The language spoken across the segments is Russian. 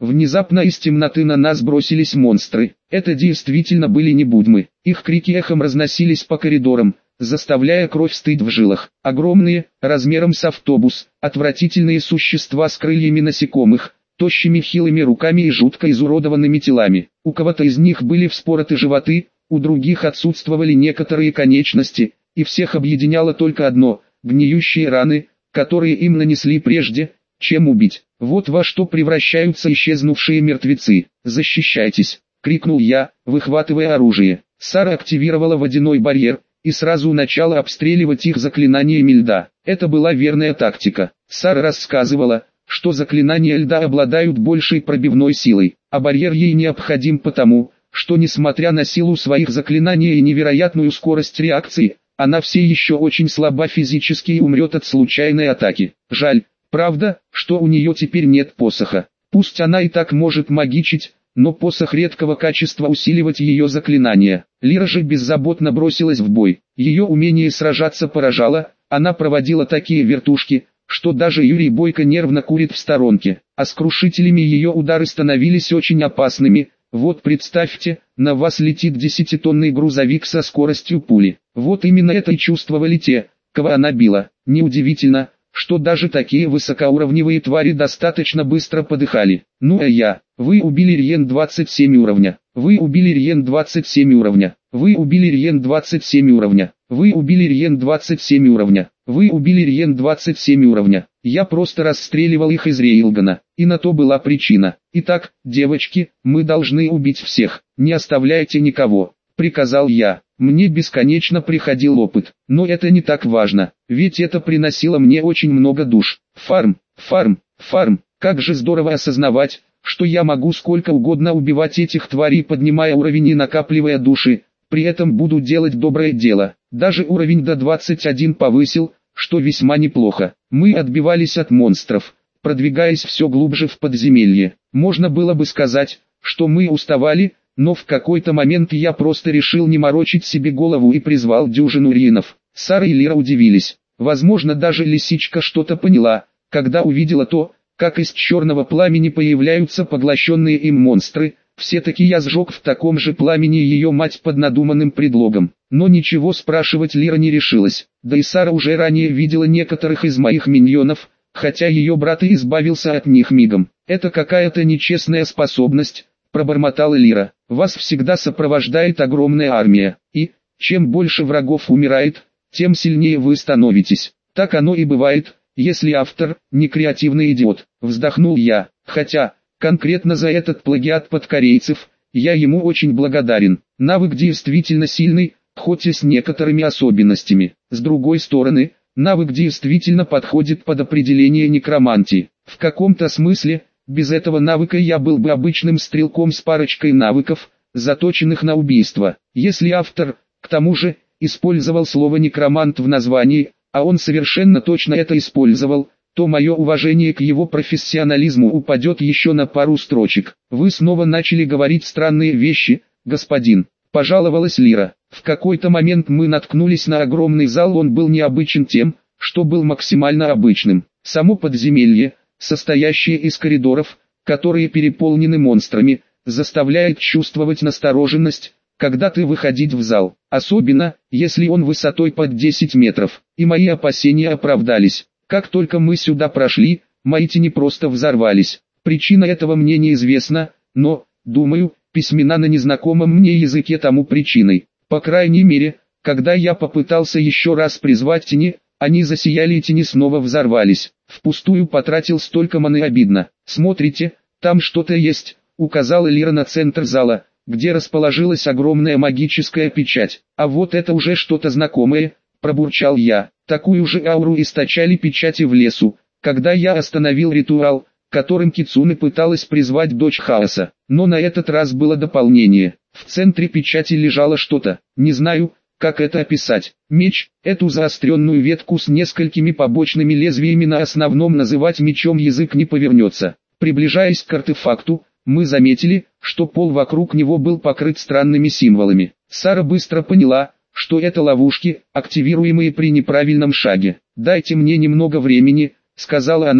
Внезапно из темноты на нас бросились монстры. Это действительно были не будмы. Их крики эхом разносились по коридорам, заставляя кровь стыть в жилах. Огромные, размером с автобус, отвратительные существа с крыльями насекомых, тощими хилыми руками и жутко изуродованными телами. У кого-то из них были вспороты животы, у других отсутствовали некоторые конечности, и всех объединяло только одно – гниющие раны, которые им нанесли прежде, чем убить. Вот во что превращаются исчезнувшие мертвецы. «Защищайтесь!» — крикнул я, выхватывая оружие. Сара активировала водяной барьер и сразу начала обстреливать их заклинаниями льда. Это была верная тактика. Сара рассказывала, что заклинания льда обладают большей пробивной силой, а барьер ей необходим потому, что несмотря на силу своих заклинаний и невероятную скорость реакции, она все еще очень слаба физически и умрет от случайной атаки. Жаль, правда, что у нее теперь нет посоха. Пусть она и так может магичить, но посох редкого качества усиливать ее заклинания. Лира же беззаботно бросилась в бой. Ее умение сражаться поражало, она проводила такие вертушки, что даже Юрий Бойко нервно курит в сторонке. А с крушителями ее удары становились очень опасными. Вот представьте, на вас летит 10-тонный грузовик со скоростью пули. Вот именно это и чувствовали те, кого она била. Неудивительно, что даже такие высокоуровневые твари достаточно быстро подыхали. Ну а я, вы убили Риен 27 уровня, вы убили Риен 27 уровня, вы убили Риен 27 уровня, вы убили Риен 27 уровня, вы убили Риен 27 уровня. Я просто расстреливал их из рейлгана, и на то была причина. Итак, девочки, мы должны убить всех, не оставляйте никого, приказал я. Мне бесконечно приходил опыт, но это не так важно, ведь это приносило мне очень много душ. Фарм, фарм, фарм, как же здорово осознавать, что я могу сколько угодно убивать этих тварей, поднимая уровень и накапливая души, при этом буду делать доброе дело. Даже уровень до 21 повысил, что весьма неплохо. Мы отбивались от монстров, продвигаясь все глубже в подземелье. Можно было бы сказать, что мы уставали, но в какой-то момент я просто решил не морочить себе голову и призвал дюжину риенов. Сара и Лира удивились. Возможно, даже лисичка что-то поняла, когда увидела то, как из черного пламени появляются поглощенные им монстры. Все-таки я сжег в таком же пламени ее мать под надуманным предлогом. Но ничего спрашивать Лира не решилась. Да и Сара уже ранее видела некоторых из моих миньонов, хотя ее брат и избавился от них мигом. Это какая-то нечестная способность, пробормотала Лира. Вас всегда сопровождает огромная армия, и, чем больше врагов умирает, тем сильнее вы становитесь. Так оно и бывает, если автор не креативный идиот. Вздохнул я, хотя, конкретно за этот плагиат под корейцев, я ему очень благодарен. Навык действительно сильный, хоть и с некоторыми особенностями. С другой стороны, навык действительно подходит под определение некромантии. В каком-то смысле, без этого навыка я был бы обычным стрелком с парочкой навыков, заточенных на убийство. Если автор, к тому же, использовал слово «некромант» в названии, а он совершенно точно это использовал, то мое уважение к его профессионализму упадет еще на пару строчек. Вы снова начали говорить странные вещи, господин, пожаловалась Лира. В какой-то момент мы наткнулись на огромный зал, он был необычен тем, что был максимально обычным. Само подземелье, состоящее из коридоров, которые переполнены монстрами, заставляет чувствовать настороженность, когда ты выходить в зал, особенно, если он высотой под 10 метров, и мои опасения оправдались. Как только мы сюда прошли, мои тени просто взорвались. Причина этого мне неизвестна, но, думаю, письмена на незнакомом мне языке тому причиной. По крайней мере, когда я попытался еще раз призвать тени, они засияли и тени снова взорвались. Впустую потратил столько маны, обидно. Смотрите, там что-то есть, указала Лира на центр зала, где расположилась огромная магическая печать. А вот это уже что-то знакомое, пробурчал я. Такую же ауру источали печати в лесу, когда я остановил ритуал, которым Кицуне пыталась призвать дочь хаоса. Но на этот раз было дополнение. В центре печати лежало что-то, не знаю, как это описать. Меч, эту заостренную ветку с несколькими побочными лезвиями на основном называть мечом язык не повернется. Приближаясь к артефакту, мы заметили, что пол вокруг него был покрыт странными символами. Сара быстро поняла, что это ловушки, активируемые при неправильном шаге. «Дайте мне немного времени», — сказала она,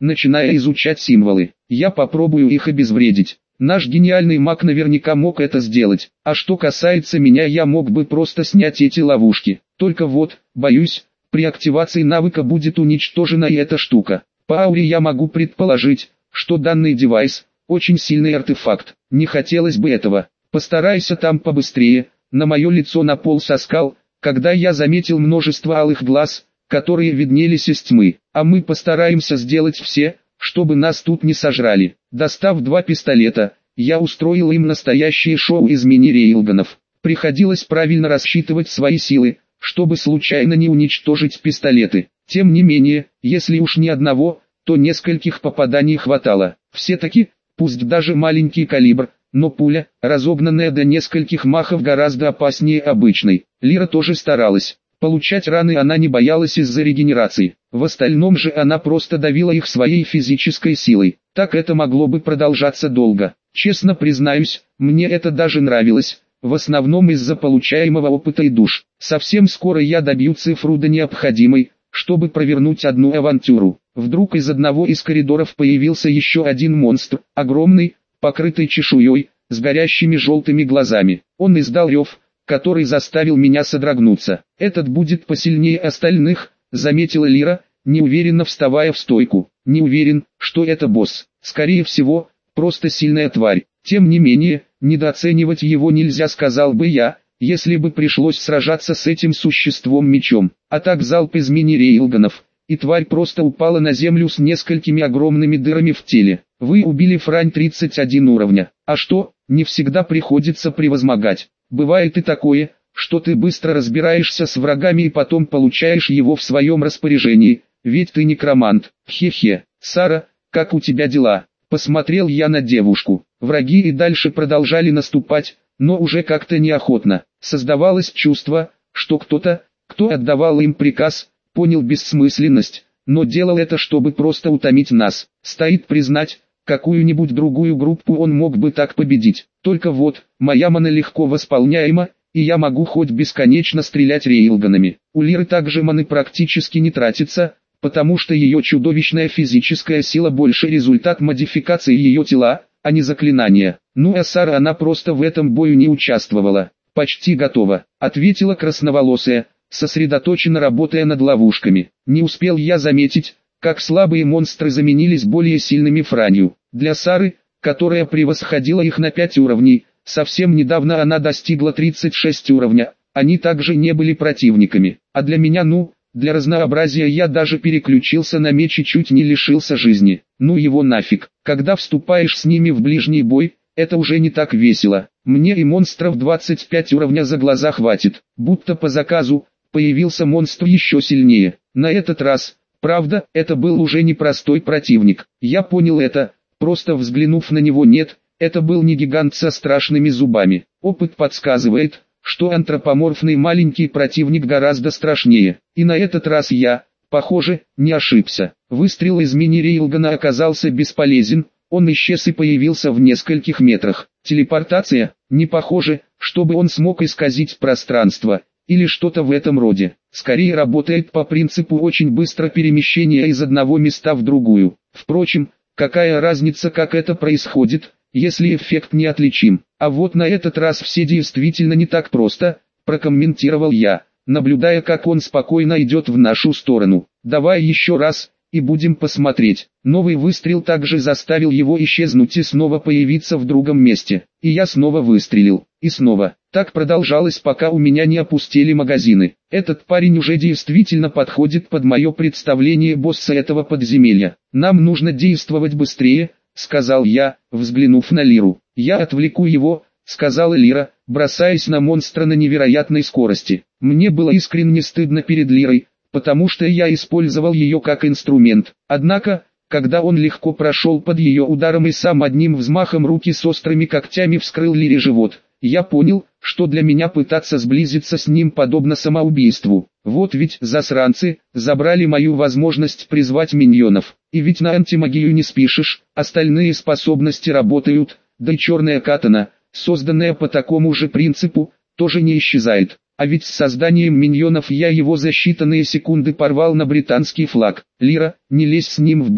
начиная изучать символы. Я попробую их обезвредить. Наш гениальный маг наверняка мог это сделать. А что касается меня, я мог бы просто снять эти ловушки. Только вот, боюсь, при активации навыка будет уничтожена и эта штука. По ауре я могу предположить, что данный девайс – очень сильный артефакт. Не хотелось бы этого. Постарайся там побыстрее. На мое лицо наполз оскал, когда я заметил множество алых глаз, которые виднелись из тьмы. А мы постараемся сделать все, чтобы нас тут не сожрали. Достав 2 пистолета, я устроил им настоящее шоу из мини-рейлганов. Приходилось правильно рассчитывать свои силы, чтобы случайно не уничтожить пистолеты. Тем не менее, если уж не одного, то нескольких попаданий хватало. Все-таки, пусть даже маленький калибр, но пуля, разогнанная до нескольких махов, гораздо опаснее обычной. Лира тоже старалась. Получать раны она не боялась из-за регенерации. В остальном же она просто давила их своей физической силой. Так это могло бы продолжаться долго. Честно признаюсь, мне это даже нравилось. В основном из-за получаемого опыта и душ. Совсем скоро я добью цифру до необходимой, чтобы провернуть одну авантюру. Вдруг из одного из коридоров появился еще один монстр, огромный, покрытый чешуей, с горящими желтыми глазами. Он издал рев, который заставил меня содрогнуться. «Этот будет посильнее остальных», — заметила Лира, неуверенно вставая в стойку. «Не уверен, что это босс. Скорее всего, просто сильная тварь. Тем не менее, недооценивать его нельзя, сказал бы я, если бы пришлось сражаться с этим существом мечом. А так залп из мини-рейлганов, и тварь просто упала на землю с несколькими огромными дырами в теле. Вы убили Франь 31 уровня. А что, не всегда приходится превозмогать. Бывает и такое, что ты быстро разбираешься с врагами и потом получаешь его в своем распоряжении, ведь ты некромант. Хе-хе. Сара, как у тебя дела?» Посмотрел я на девушку. Враги и дальше продолжали наступать, но уже как-то неохотно. Создавалось чувство, что кто-то, кто отдавал им приказ, понял бессмысленность, но делал это, чтобы просто утомить нас. Стоит признать, какую-нибудь другую группу он мог бы так победить. Только вот, моя мана легко восполняема, и я могу хоть бесконечно стрелять рейлганами. У Лиры также маны практически не тратится, потому что ее чудовищная физическая сила больше результат модификации ее тела, а не заклинания. Ну а Сара, она просто в этом бою не участвовала. «Почти готова», — ответила красноволосая, сосредоточенно работая над ловушками. Не успел я заметить, как слабые монстры заменились более сильными Франью. Для Сары, которая превосходила их на 5 уровней, совсем недавно она достигла 36 уровня, они также не были противниками. А для меня, для разнообразия я даже переключился на меч и чуть не лишился жизни. Ну его нафиг. Когда вступаешь с ними в ближний бой, это уже не так весело. Мне и монстров 25 уровня за глаза хватит. Будто по заказу, появился монстр еще сильнее. На этот раз, правда, это был уже не простой противник. Я понял это, просто взглянув на него. Нет, это был не гигант со страшными зубами. Опыт подсказывает, что антропоморфный маленький противник гораздо страшнее. И на этот раз я, похоже, не ошибся. Выстрел из мини-рейлгана оказался бесполезен, он исчез и появился в нескольких метрах. Телепортация, не похоже, чтобы он смог исказить пространство, или что-то в этом роде. Скорее работает по принципу очень быстро перемещения из одного места в другую. Впрочем, какая разница, как это происходит, если эффект неотличим. А вот на этот раз все действительно не так просто, прокомментировал я, наблюдая, как он спокойно идет в нашу сторону. «Давай еще раз, и будем посмотреть». Новый выстрел также заставил его исчезнуть и снова появиться в другом месте. И я снова выстрелил. И снова. Так продолжалось, пока у меня не опустели магазины. Этот парень уже действительно подходит под мое представление босса этого подземелья. «Нам нужно действовать быстрее», — сказал я, взглянув на Лиру. «Я отвлеку его», — сказала Лира, бросаясь на монстра на невероятной скорости. Мне было искренне стыдно перед Лирой, потому что я использовал ее как инструмент. Однако, когда он легко прошел под ее ударом и сам одним взмахом руки с острыми когтями вскрыл Лире живот, я понял, что для меня пытаться сблизиться с ним подобно самоубийству. Вот ведь засранцы забрали мою возможность призвать миньонов. И ведь на антимагию не спишешь, остальные способности работают, да и черная катана, созданная по такому же принципу, тоже не исчезает. А ведь с созданием миньонов я его за считанные секунды порвал на британский флаг. «Лира, не лезь с ним в бой»,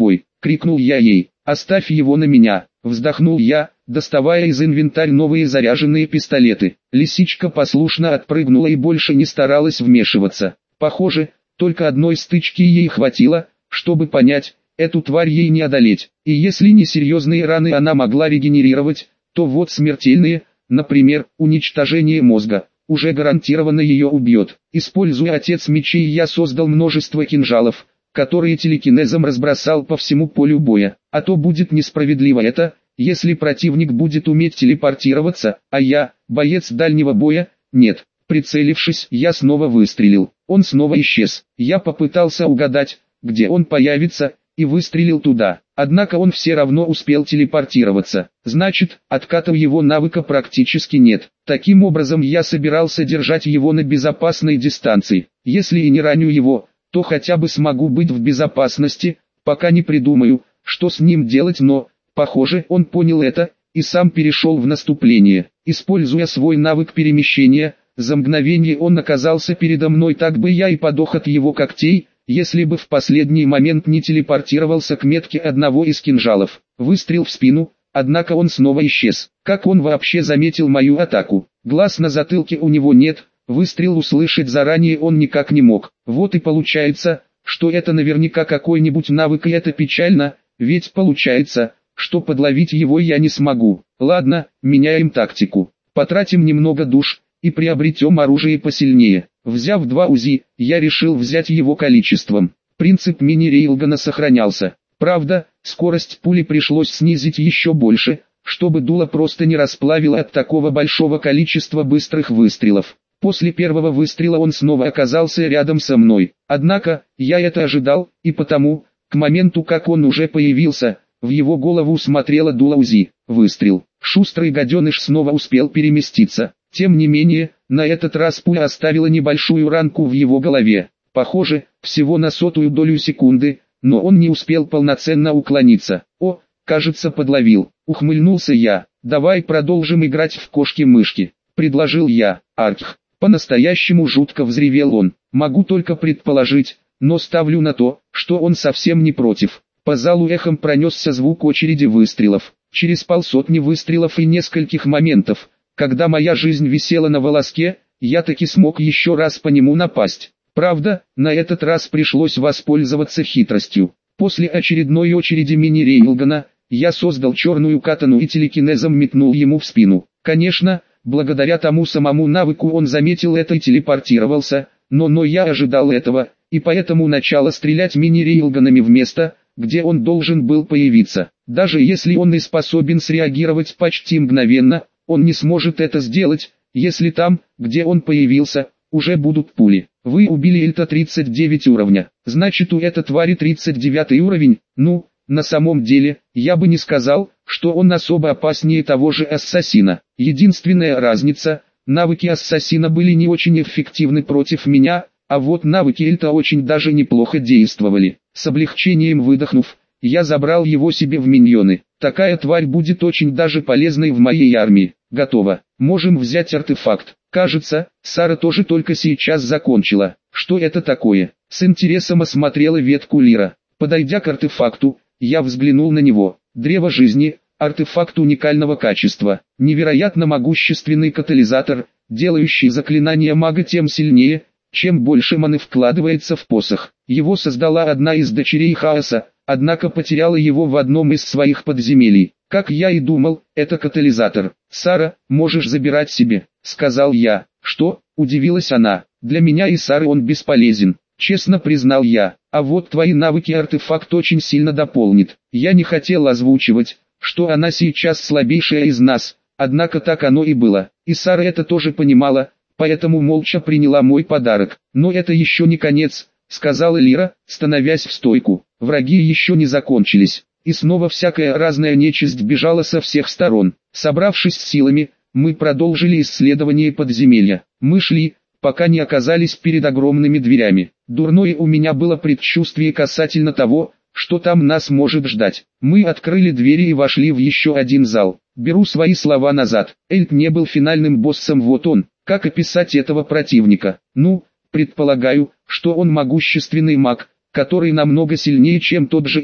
крикнул я ей. «Оставь его на меня!» Вздохнул я, доставая из инвентаря новые заряженные пистолеты. Лисичка послушно отпрыгнула и больше не старалась вмешиваться. Похоже, только одной стычки ей хватило, чтобы понять, эту тварь ей не одолеть. И если несерьезные раны она могла регенерировать, то вот смертельные, например, уничтожение мозга, уже гарантированно ее убьет. Используя отец мечей, я создал множество кинжалов, которые телекинезом разбросал по всему полю боя. А то будет несправедливо это, если противник будет уметь телепортироваться, а я, боец дальнего боя, нет. Прицелившись, я снова выстрелил. Он снова исчез. Я попытался угадать, где он появится, и выстрелил туда. Однако он все равно успел телепортироваться. Значит, отката его навыка практически нет. Таким образом я собирался держать его на безопасной дистанции. Если и не раню его, то хотя бы смогу быть в безопасности, пока не придумаю, что с ним делать, но, похоже, он понял это, и сам перешел в наступление. Используя свой навык перемещения, за мгновение он оказался передо мной, так бы я и подох от его когтей, если бы в последний момент не телепортировался к метке одного из кинжалов. Выстрел в спину, однако он снова исчез. Как он вообще заметил мою атаку? Глаз на затылке у него нет, выстрел услышать заранее он никак не мог. Вот и получается, что это наверняка какой-нибудь навык, и это печально, ведь получается, что подловить его я не смогу. Ладно, меняем тактику. Потратим немного душ и приобретем оружие посильнее. Взяв 2 УЗИ, я решил взять его количеством. Принцип мини-рейлгана сохранялся. Правда, скорость пули пришлось снизить еще больше, чтобы дуло просто не расплавило от такого большого количества быстрых выстрелов. После первого выстрела он снова оказался рядом со мной. Однако, я это ожидал, и потому, к моменту как он уже появился, в его голову смотрело дуло УЗИ. Выстрел. Шустрый гаденыш снова успел переместиться. Тем не менее, на этот раз пуля оставила небольшую ранку в его голове. Похоже, всего на 100-ую долю секунды, но он не успел полноценно уклониться. «О, кажется, подловил», — ухмыльнулся я. «Давай продолжим играть в кошки-мышки», — предложил я. «Арх!» — по-настоящему жутко взревел он. Могу только предположить, но ставлю на то, что он совсем не против. По залу эхом пронесся звук очереди выстрелов. Через 150 выстрелов и нескольких моментов, когда моя жизнь висела на волоске, я таки смог еще раз по нему напасть. Правда, на этот раз пришлось воспользоваться хитростью. После очередной очереди мини-рейлгана, я создал черную катану и телекинезом метнул ему в спину. Конечно, благодаря тому самому навыку он заметил это и телепортировался, но я ожидал этого, и поэтому начал стрелять мини-рейлганами в место, где он должен был появиться. Даже если он и способен среагировать почти мгновенно, он не сможет это сделать, если там, где он появился, уже будут пули. Вы убили Эльта 39 уровня, значит у этой твари 39 уровень. Ну, на самом деле, я бы не сказал, что он особо опаснее того же ассасина. Единственная разница, навыки ассасина были не очень эффективны против меня, а вот навыки Эльта очень даже неплохо действовали. С облегчением выдохнув, я забрал его себе в миньоны. Такая тварь будет очень даже полезной в моей армии. Готово. Можем взять артефакт. Кажется, Сара тоже только сейчас закончила. Что это такое? С интересом осмотрела ветку Лира. Подойдя к артефакту, я взглянул на него. Древо жизни, артефакт уникального качества. Невероятно могущественный катализатор, делающий заклинания мага тем сильнее, чем больше маны вкладывается в посох. Его создала одна из дочерей Хаоса, однако потеряла его в одном из своих подземелий. Как я и думал, это катализатор. «Сара, можешь забирать себе», — сказал я. «Что?» — удивилась она. «Для меня и Сары он бесполезен», — честно признал я. «А вот твои навыки артефакт очень сильно дополнит». Я не хотел озвучивать, что она сейчас слабейшая из нас, однако так оно и было. И Сара это тоже понимала, поэтому молча приняла мой подарок. «Но это еще не конец», — сказала Лира, становясь в стойку. «Враги еще не закончились». И снова всякая разная нечисть бежала со всех сторон. Собравшись с силами, мы продолжили исследование подземелья. Мы шли, пока не оказались перед огромными дверями. Дурное у меня было предчувствие касательно того, что там нас может ждать. Мы открыли двери и вошли в еще один зал. Беру свои слова назад. Эльт не был финальным боссом, вот он. Как описать этого противника? Ну, предполагаю, что он могущественный маг, который намного сильнее, чем тот же Эльт.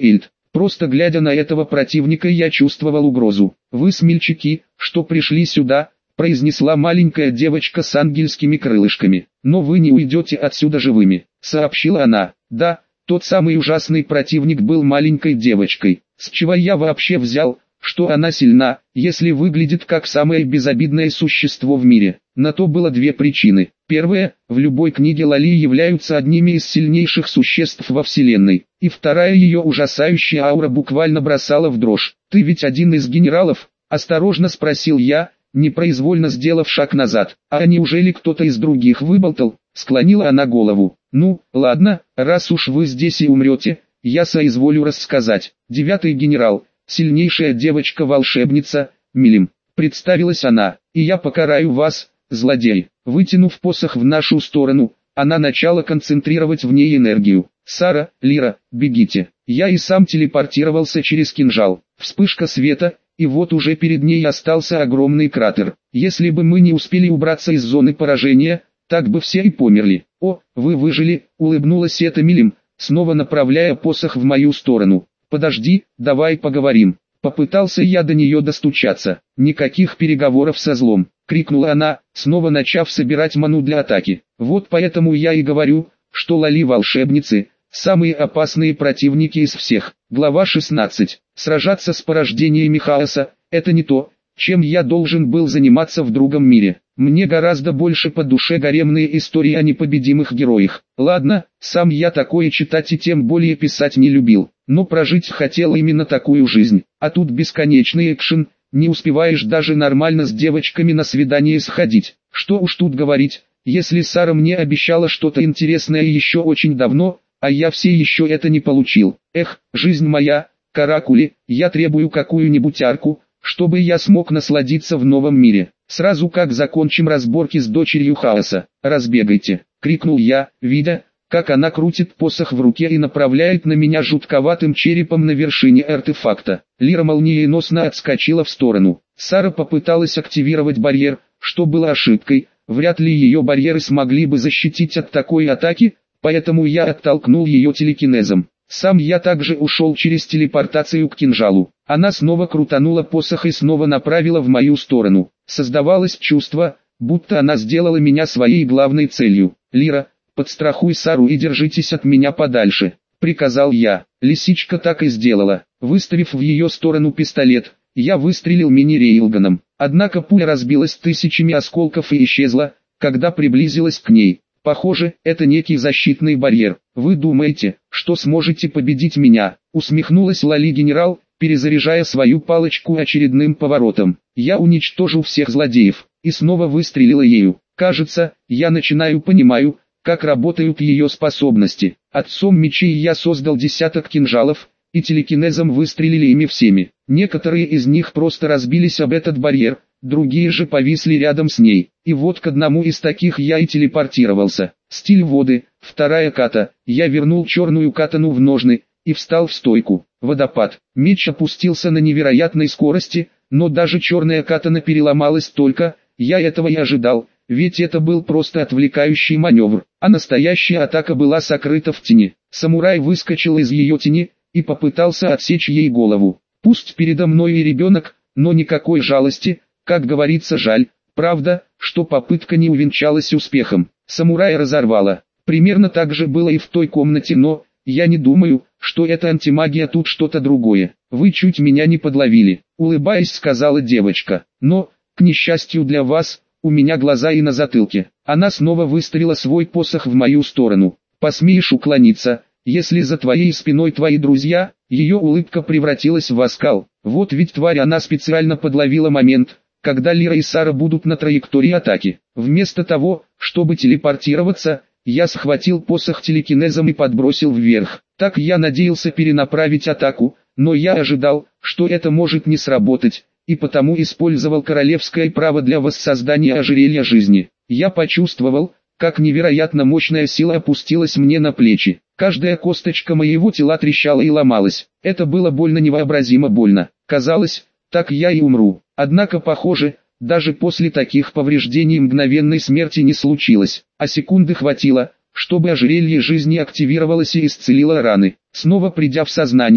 Просто глядя на этого противника, я чувствовал угрозу. «Вы смельчаки, что пришли сюда», — произнесла маленькая девочка с ангельскими крылышками. «Но вы не уйдете отсюда живыми», — сообщила она. «Да, тот самый ужасный противник был маленькой девочкой. С чего я вообще взял, что она сильна, если выглядит как самое безобидное существо в мире? На то было две причины. Первая, в любой книге Лали являются одними из сильнейших существ во вселенной. И вторая, ее ужасающая аура буквально бросала в дрожь. «Ты ведь один из генералов?» – осторожно спросил я, непроизвольно сделав шаг назад. «А неужели кто-то из других выболтал?» – склонила она голову. «Ну, ладно, раз уж вы здесь и умрете, я соизволю рассказать. 9-й генерал, сильнейшая девочка-волшебница, Милим», — представилась она, — «и я покараю вас, злодей». Вытянув посох в нашу сторону, она начала концентрировать в ней энергию. «Сара, Лира, бегите». Я и сам телепортировался через кинжал. Вспышка света, и вот уже перед ней остался огромный кратер. Если бы мы не успели убраться из зоны поражения, так бы все и померли. «О, вы выжили», — улыбнулась эта Милим, снова направляя посох в мою сторону. «Подожди, давай поговорим». Попытался я до нее достучаться. «Никаких переговоров со злом», — крикнула она, снова начав собирать ману для атаки. «Вот поэтому я и говорю, что Лали волшебницы — самые опасные противники из всех». Глава 16. Сражаться с порождениями хаоса — это не то, чем я должен был заниматься в другом мире. Мне гораздо больше по душе гаремные истории о непобедимых героях. Ладно, сам я такое читать и тем более писать не любил, но прожить хотел именно такую жизнь. А тут бесконечный экшен, не успеваешь даже нормально с девочками на свидание сходить. Что уж тут говорить, если Сара мне обещала что-то интересное еще очень давно, а я все еще это не получил. Эх, жизнь моя, каракули, я требую какую-нибудь арку, чтобы я смог насладиться в новом мире. Сразу как закончим разборки с дочерью хаоса. «Разбегайте», — крикнул я, видя, как она крутит посох в руке и направляет на меня жутковатым черепом на вершине артефакта. Лира молниеносно отскочила в сторону. Сара попыталась активировать барьер, что было ошибкой. Вряд ли ее барьеры смогли бы защитить от такой атаки, поэтому я оттолкнул ее телекинезом. Сам я также ушел через телепортацию к кинжалу. Она снова крутанула посох и снова направила в мою сторону. Создавалось чувство, будто она сделала меня своей главной целью. «Лира, подстрахуй Сару и держитесь от меня подальше», — приказал я. Лисичка так и сделала. Выставив в ее сторону пистолет, я выстрелил мини-рейлганом. Однако пуля разбилась тысячами осколков и исчезла, когда приблизилась к ней. «Похоже, это некий защитный барьер. Вы думаете, что сможете победить меня?» — усмехнулась Лали-генерал, перезаряжая свою палочку очередным поворотом. «Я уничтожу всех злодеев», и снова выстрелила ею. Кажется, я начинаю понимаю, как работают ее способности. Отцом мечей я создал десяток кинжалов, и телекинезом выстрелили ими всеми. Некоторые из них просто разбились об этот барьер, другие же повисли рядом с ней. И вот к одному из таких я и телепортировался. Стиль воды, вторая ката. Я вернул черную катану в ножны и встал в стойку. Водопад. Меч опустился на невероятной скорости, но даже черная катана переломалась только, я этого и ожидал, ведь это был просто отвлекающий маневр, а настоящая атака была сокрыта в тени. Самурай выскочил из ее тени и попытался отсечь ей голову. Пусть передо мной и ребенок, но никакой жалости, как говорится, жаль. Правда, что попытка не увенчалась успехом. Самурая разорвало. Примерно так же было и в той комнате, но я не думаю, что это антимагия, тут что-то другое. Вы чуть меня не подловили, улыбаясь, сказала девочка. Но, к несчастью для вас, у меня глаза и на затылке. Она снова выставила свой посох в мою сторону. Посмеешь уклониться, если за твоей спиной твои друзья? Ее улыбка превратилась в оскал. Вот ведь тварь, она специально подловила момент, когда Лира и Сара будут на траектории атаки. Вместо того, чтобы телепортироваться, я схватил посох телекинезом и подбросил вверх. Так я надеялся перенаправить атаку, но я ожидал, что это может не сработать, и потому использовал королевское право для воссоздания ожерелья жизни. Я почувствовал, как невероятно мощная сила опустилась мне на плечи. Каждая косточка моего тела трещала и ломалась. Это было больно, невообразимо больно. Казалось, так я и умру. Однако, похоже, даже после таких повреждений мгновенной смерти не случилось, а секунды хватило, чтобы ожерелье жизни активировалось и исцелило раны. Снова придя в сознание,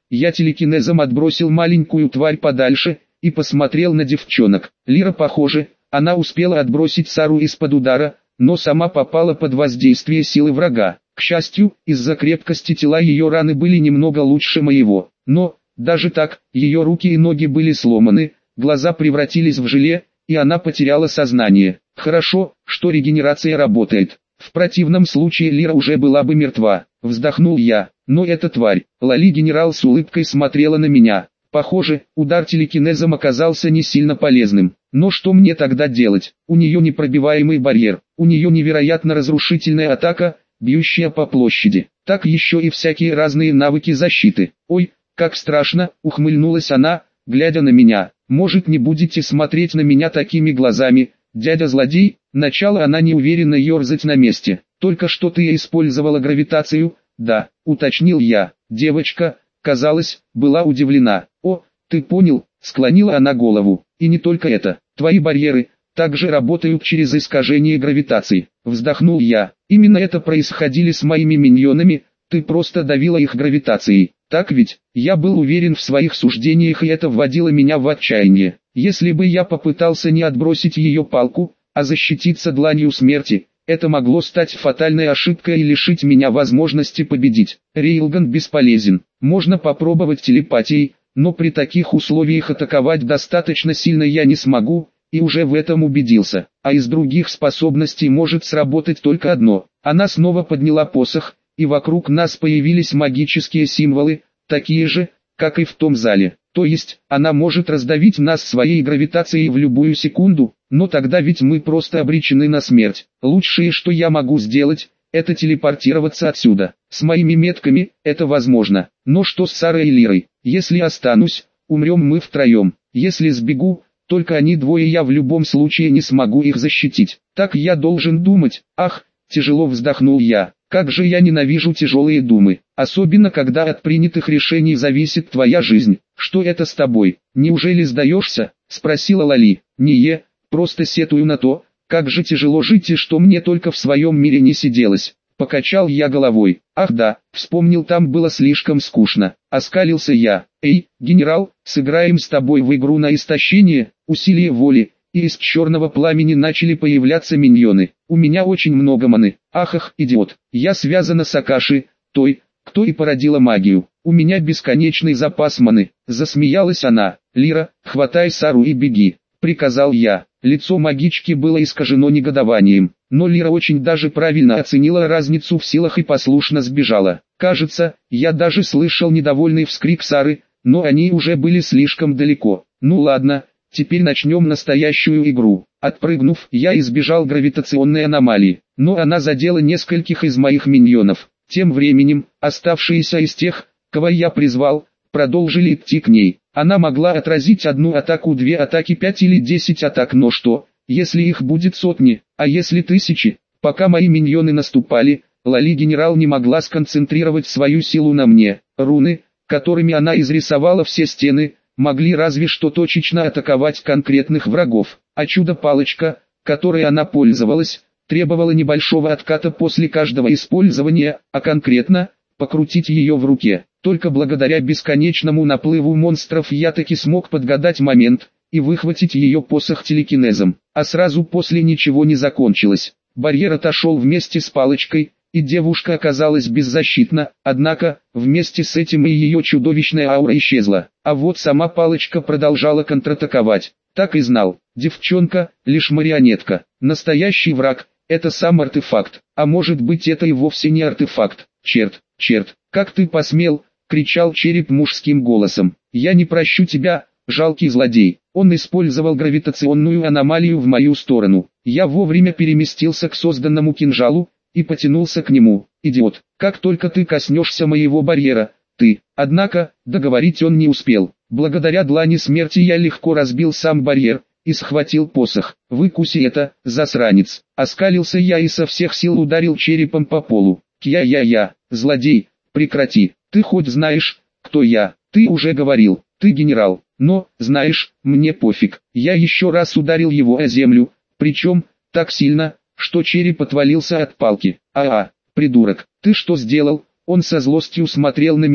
Я телекинезом отбросил маленькую тварь подальше и посмотрел на девчонок. Лира, похоже, она успела отбросить Сару из-под удара, но сама попала под воздействие силы врага. К счастью, из-за крепкости тела ее раны были немного лучше моего. Но, даже так, ее руки и ноги были сломаны, глаза превратились в желе, и она потеряла сознание. Хорошо, что регенерация работает. В противном случае Лира уже была бы мертва. Вздохнул я. Но эта тварь, Лали-генерал с улыбкой смотрела на меня. Похоже, удар телекинезом оказался не сильно полезным. Но что мне тогда делать? У нее непробиваемый барьер, у нее невероятно разрушительная атака, бьющая по площади. Так еще и всякие разные навыки защиты. Ой, как страшно, ухмыльнулась она, глядя на меня. Может, не будете смотреть на меня такими глазами, дядя-злодей? Начала она неуверенно ерзать на месте. Только что ты использовала гравитацию? Да, уточнил я. Девочка, казалось, была удивлена. О, ты понял, склонила она голову. И не только это, твои барьеры также работают через искажение гравитации. Вздохнул я. Именно это происходило с моими миньонами, ты просто давила их гравитацией. Так ведь, я был уверен в своих суждениях, и это вводило меня в отчаяние. Если бы я попытался не отбросить ее палку, а защититься дланью смерти, это могло стать фатальной ошибкой и лишить меня возможности победить. Рейлган бесполезен. Можно попробовать телепатией, но при таких условиях атаковать достаточно сильно я не смогу, и уже в этом убедился. А из других способностей может сработать только одно. Она снова подняла посох, и вокруг нас появились магические символы, такие же, как и в том зале. То есть, она может раздавить нас своей гравитацией в любую секунду, но тогда ведь мы просто обречены на смерть. Лучшее, что я могу сделать, это телепортироваться отсюда. С моими метками, это возможно. Но что с Сарой и Лирой? Если останусь, умрем мы втроем. Если сбегу, только они двое, я в любом случае не смогу их защитить. Так я должен думать. Ах, тяжело вздохнул я. Как же я ненавижу тяжелые думы, особенно когда от принятых решений зависит твоя жизнь. Что это с тобой? Неужели сдаешься? Спросила Лали. Не, просто сетую на то, как же тяжело жить и что мне только в своем мире не сиделось. Покачал я головой. Ах да, вспомнил, там было слишком скучно. Оскалился я. Эй, генерал, сыграем с тобой в игру на истощение, усилие воли. И из черного пламени начали появляться миньоны. У меня очень много маны. Ах, идиот. Я связана с Акаши, той, кто и породила магию. У меня бесконечный запас маны. Засмеялась она. Лира, хватай Сару и беги. Приказал я. Лицо магички было искажено негодованием. Но Лира очень даже правильно оценила разницу в силах и послушно сбежала. Кажется, я даже слышал недовольный вскрик Сары, но они уже были слишком далеко. Ну ладно. Теперь начнем настоящую игру. Отпрыгнув, я избежал гравитационной аномалии, но она задела нескольких из моих миньонов. Тем временем, оставшиеся из тех, кого я призвал, продолжили идти к ней. Она могла отразить одну атаку, 2 атаки, 5 или 10 атак, но что, если их будет сотни, а если тысячи? Пока мои миньоны наступали, Лали-генерал не могла сконцентрировать свою силу на мне. Руны, которыми она изрисовала все стены, могли разве что точечно атаковать конкретных врагов, а чудо-палочка, которой она пользовалась, требовала небольшого отката после каждого использования, а конкретно, покрутить ее в руке. Только благодаря бесконечному наплыву монстров я таки смог подгадать момент и выхватить ее посох телекинезом, а сразу после ничего не закончилось. Барьер отошел вместе с палочкой, и девушка оказалась беззащитна, однако, вместе с этим и ее чудовищная аура исчезла, а вот сама палочка продолжала контратаковать. Так и знал, девчонка, лишь марионетка, настоящий враг, это сам артефакт, а может быть это и вовсе не артефакт. Черт, как ты посмел, кричал череп мужским голосом, я не прощу тебя, жалкий злодей. Он использовал гравитационную аномалию в мою сторону, я вовремя переместился к созданному кинжалу, и потянулся к нему. Идиот, как только ты коснешься моего барьера, ты. Однако, договорить он не успел. Благодаря длани смерти я легко разбил сам барьер, и схватил посох. Выкуси это, засранец. Оскалился я и со всех сил ударил черепом по полу. Кья-я-я, злодей, прекрати. Ты хоть знаешь, кто я? Ты уже говорил, ты генерал. Но, знаешь, мне пофиг. Я еще раз ударил его о землю, причем, так сильно, что череп отвалился от палки. Придурок, ты что сделал? Он со злостью смотрел на меня.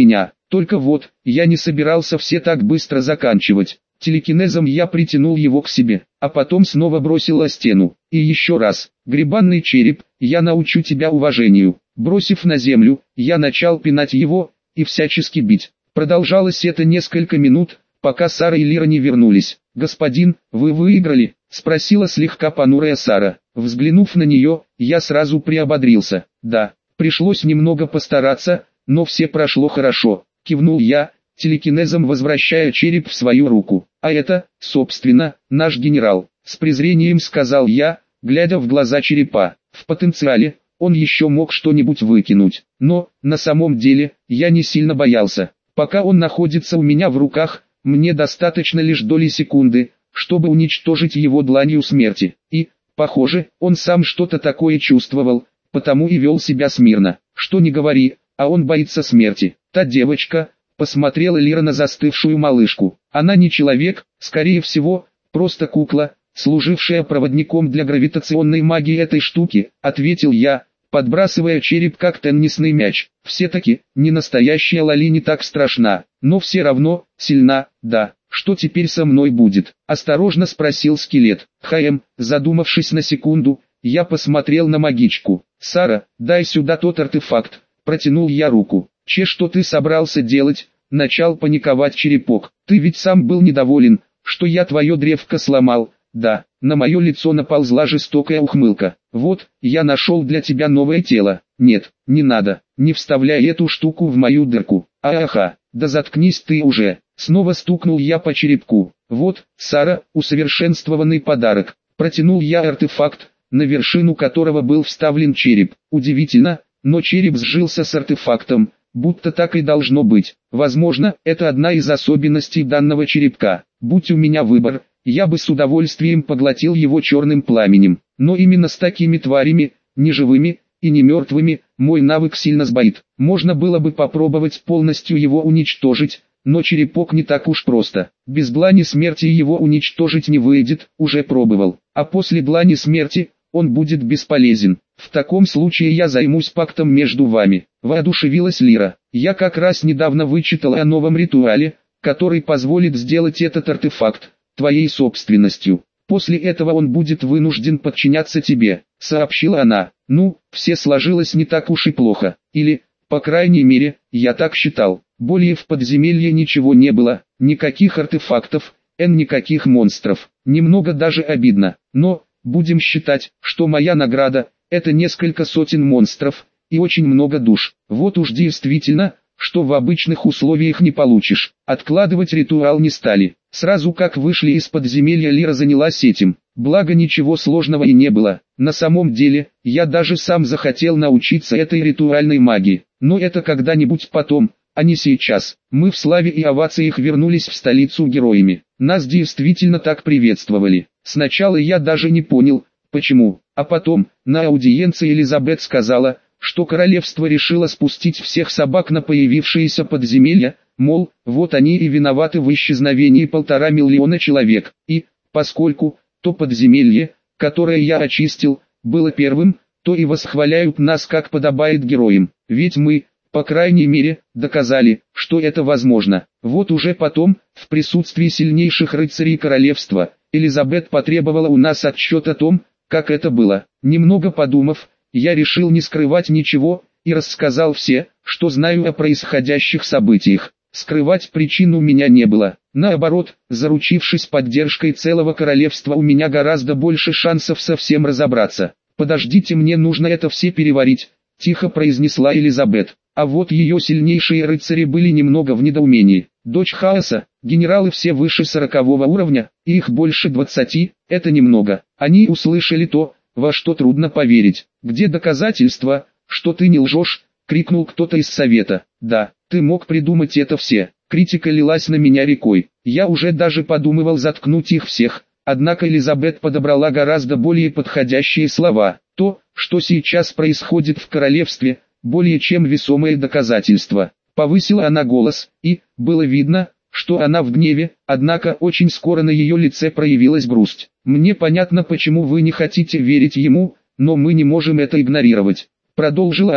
Только вот, я не собирался все так быстро заканчивать. Телекинезом я притянул его к себе, а потом снова бросил о стену. И еще раз, гребанный череп, я научу тебя уважению. Бросив на землю, я начал пинать его и всячески бить. Продолжалось это несколько минут, пока Сара и Лира не вернулись. «Господин, вы выиграли?» – спросила слегка понурая Сара. Взглянув на нее, я сразу приободрился. «Да, пришлось немного постараться, но все прошло хорошо», – кивнул я, телекинезом возвращая череп в свою руку. «А это, собственно, наш генерал», – с презрением сказал я, глядя в глаза черепа. В потенциале он еще мог что-нибудь выкинуть, но, на самом деле, я не сильно боялся. Пока он находится у меня в руках, мне достаточно лишь доли секунды, чтобы уничтожить его дланью смерти. И, похоже, он сам что-то такое чувствовал, потому и вел себя смирно. Что ни говори, а он боится смерти. Та девочка, посмотрела Лира на застывшую малышку. Она не человек, скорее всего, просто кукла, служившая проводником для гравитационной магии этой штуки, ответил я, подбрасывая череп как теннисный мяч. Все-таки, не настоящая Лали не так страшна, но все равно, сильна, да. Что теперь со мной будет? Осторожно спросил скелет. Задумавшись на секунду, я посмотрел на магичку. Сара, дай сюда тот артефакт. Протянул я руку. Что ты собрался делать? Начал паниковать черепок. Ты ведь сам был недоволен, что я твое древко сломал. Да, на мое лицо наползла жестокая ухмылка. Вот, я нашел для тебя новое тело. Нет, не надо, не вставляй эту штуку в мою дырку. Аха, да заткнись ты уже. Снова стукнул я по черепку. Вот, Сара, усовершенствованный подарок. Протянул я артефакт, на вершину которого был вставлен череп. Удивительно, но череп сжился с артефактом, будто так и должно быть. Возможно, это одна из особенностей данного черепка. Будь у меня выбор, я бы с удовольствием поглотил его черным пламенем. Но именно с такими тварями, не живыми и не мертвыми, мой навык сильно сбоит. Можно было бы попробовать полностью его уничтожить, но черепок не так уж просто. Без длани смерти его уничтожить не выйдет, уже пробовал. А после длани смерти, он будет бесполезен. В таком случае я займусь пактом между вами. Воодушевилась Лира. Я как раз недавно вычитала о новом ритуале, который позволит сделать этот артефакт твоей собственностью. После этого он будет вынужден подчиняться тебе, сообщила она. Ну, все сложилось не так уж и плохо. Или, по крайней мере, я так считал. Более в подземелье ничего не было, никаких артефактов, никаких монстров. Немного даже обидно. Но, будем считать, что моя награда – это несколько сотен монстров и очень много душ. Вот уж действительно, что в обычных условиях не получишь. Откладывать ритуал не стали. Сразу как вышли из подземелья, Лира занялась этим. Благо ничего сложного и не было. На самом деле, я даже сам захотел научиться этой ритуальной магии. Но это когда-нибудь потом, а не сейчас. Мы в славе и овациях вернулись в столицу героями. Нас действительно так приветствовали. Сначала я даже не понял, почему. А потом, на аудиенции Элизабет сказала, что королевство решило спустить всех собак на появившиеся подземелья, мол, вот они и виноваты в исчезновении 1,5 миллиона человек. И, поскольку, то подземелье, которое я очистил, было первым, то и восхваляют нас как подобает героям. Ведь мы, по крайней мере, доказали, что это возможно. Вот уже потом, в присутствии сильнейших рыцарей королевства, Элизабет потребовала у нас отчет о том, как это было. Немного подумав, я решил не скрывать ничего, и рассказал все, что знаю о происходящих событиях. Скрывать причин у меня не было. Наоборот, заручившись поддержкой целого королевства, у меня гораздо больше шансов со всем разобраться. «Подождите, мне нужно это все переварить», – тихо произнесла Элизабет. А вот ее сильнейшие рыцари были немного в недоумении. Дочь хаоса, генералы все выше 40-го уровня, и их больше 20, это немного. Они услышали то, во что трудно поверить. «Где доказательства, что ты не лжешь?» — крикнул кто-то из совета. «Да, ты мог придумать это все». Критика лилась на меня рекой. Я уже даже подумывал заткнуть их всех. Однако Элизабет подобрала гораздо более подходящие слова. То, что сейчас происходит в королевстве, более чем весомое доказательство. Повысила она голос, и, было видно, что она в гневе, однако очень скоро на ее лице проявилась грусть. «Мне понятно, почему вы не хотите верить ему, но мы не можем это игнорировать», — продолжила она.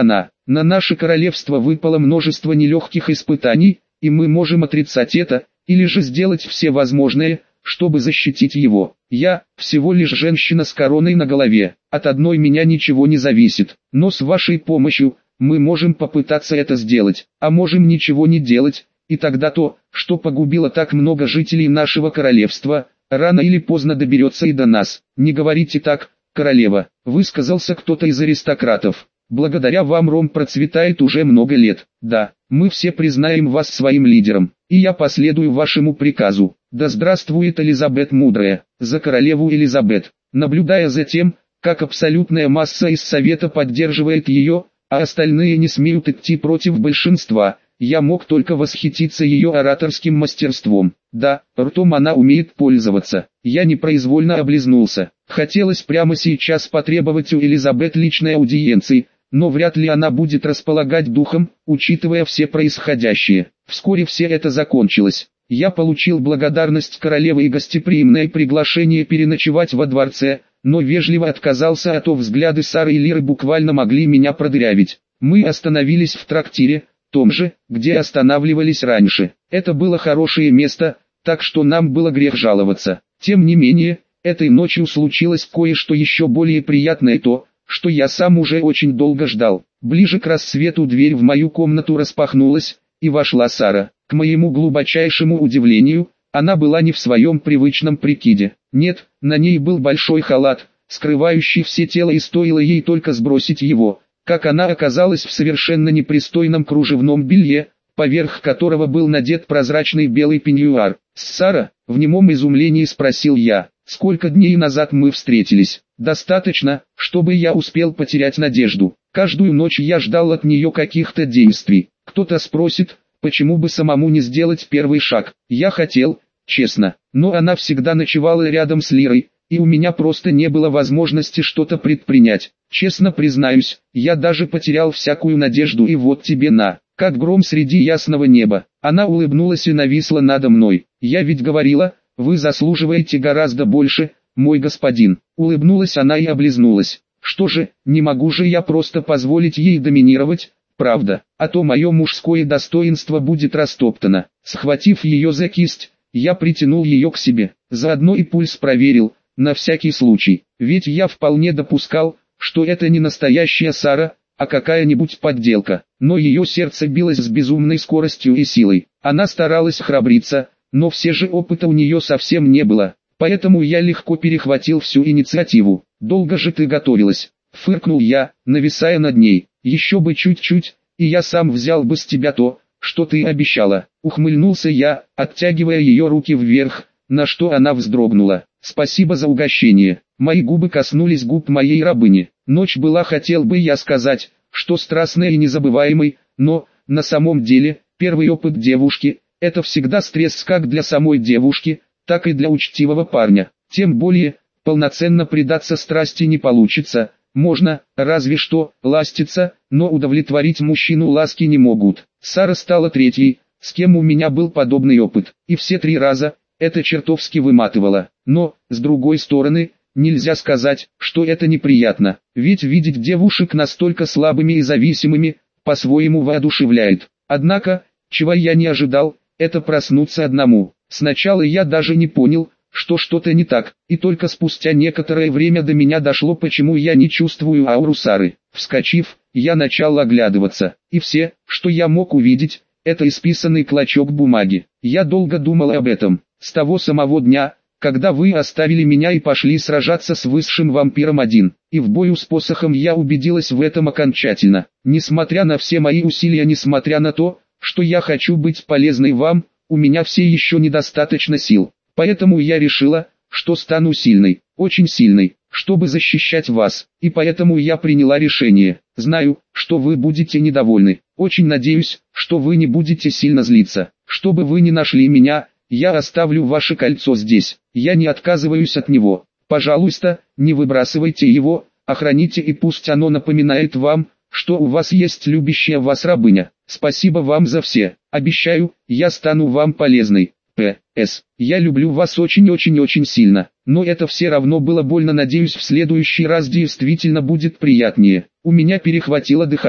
На наше королевство выпало множество нелегких испытаний, и мы можем отрицать это, или же сделать все возможное, чтобы защитить его. Я всего лишь женщина с короной на голове, от одной меня ничего не зависит, но с вашей помощью мы можем попытаться это сделать, а можем ничего не делать, и тогда то, что погубило так много жителей нашего королевства, рано или поздно доберется и до нас. Не говорите так, королева, высказался кто-то из аристократов. Благодаря вам Ром процветает уже много лет. Да, мы все признаем вас своим лидером, и я последую вашему приказу. Да здравствует Элизабет Мудрая, за королеву Элизабет. Наблюдая за тем, как абсолютная масса из Совета поддерживает ее, а остальные не смеют идти против большинства, я мог только восхититься ее ораторским мастерством. Да, ртом она умеет пользоваться. Я непроизвольно облизнулся. Хотелось прямо сейчас потребовать у Элизабет личной аудиенции, но вряд ли она будет располагать духом, учитывая все происходящее. Вскоре все это закончилось. Я получил благодарность королевы и гостеприимное приглашение переночевать во дворце, но вежливо отказался, а то взгляды Сары и Лиры буквально могли меня продырявить. Мы остановились в трактире, том же, где останавливались раньше. Это было хорошее место, так что нам было грех жаловаться. Тем не менее, этой ночью случилось кое-что еще более приятное, то, что я сам уже очень долго ждал. Ближе к рассвету дверь в мою комнату распахнулась, и вошла Сара. К моему глубочайшему удивлению, она была не в своем привычном прикиде. Нет, на ней был большой халат, скрывающий все тело, и стоило ей только сбросить его, как она оказалась в совершенно непристойном кружевном белье, поверх которого был надет прозрачный белый пеньюар. «Сара?» — в немом изумлении спросил я. «Сколько дней назад мы встретились? Достаточно, чтобы я успел потерять надежду. Каждую ночь я ждал от нее каких-то действий. Кто-то спросит, почему бы самому не сделать первый шаг. Я хотел, честно, но она всегда ночевала рядом с Лирой, и у меня просто не было возможности что-то предпринять. Честно признаюсь, я даже потерял всякую надежду, и вот тебе на, как гром среди ясного неба». Она улыбнулась и нависла надо мной. «Я ведь говорила, вы заслуживаете гораздо больше, мой господин». Улыбнулась она и облизнулась. «Что же, не могу же я просто позволить ей доминировать, правда, а то мое мужское достоинство будет растоптано». Схватив ее за кисть, я притянул ее к себе, заодно и пульс проверил, на всякий случай, ведь я вполне допускал, что это не настоящая Сара, а какая-нибудь подделка. Но ее сердце билось с безумной скоростью и силой. Она старалась храбриться, но все же опыта у нее совсем не было, поэтому я легко перехватил всю инициативу. «Долго же ты готовилась?» — фыркнул я, нависая над ней. «Еще бы чуть-чуть, и я сам взял бы с тебя то, что ты обещала». Ухмыльнулся я, оттягивая ее руки вверх, на что она вздрогнула. «Спасибо за угощение». Мои губы коснулись губ моей рабыни. Ночь была, хотел бы я сказать, что страстной и незабываемой, но, на самом деле, первый опыт девушки — это всегда стресс как для самой девушки, так и для учтивого парня. Тем более, полноценно предаться страсти не получится, можно, разве что, ластиться, но удовлетворить мужчину ласки не могут. Сара стала третьей, с кем у меня был подобный опыт, и все 3 раза это чертовски выматывало. Но, с другой стороны, нельзя сказать, что это неприятно, ведь видеть девушек настолько слабыми и зависимыми, по-своему воодушевляет. Однако, чего я не ожидал, это проснуться одному. Сначала я даже не понял, что что-то не так, и только спустя некоторое время до меня дошло, почему я не чувствую ауру Сары. Вскочив, я начал оглядываться, и все, что я мог увидеть, это исписанный клочок бумаги. Я долго думал об этом, с того самого дня, когда вы оставили меня и пошли сражаться с высшим вампиром 1, и в бою с посохом я убедилась в этом окончательно. Несмотря на все мои усилия, несмотря на то, что я хочу быть полезной вам, у меня все еще недостаточно сил. Поэтому я решила, что стану сильной, очень сильной, чтобы защищать вас. И поэтому я приняла решение. Знаю, что вы будете недовольны. Очень надеюсь, что вы не будете сильно злиться. Чтобы вы не нашли меня, я оставлю ваше кольцо здесь. Я не отказываюсь от него. Пожалуйста, не выбрасывайте его, охраните, и пусть оно напоминает вам, что у вас есть любящая вас рабыня. Спасибо вам за все. Обещаю, я стану вам полезной. П.С. Я люблю вас очень-очень-очень сильно, но это все равно было больно. Надеюсь, в следующий раз действительно будет приятнее. У меня перехватило дыхание.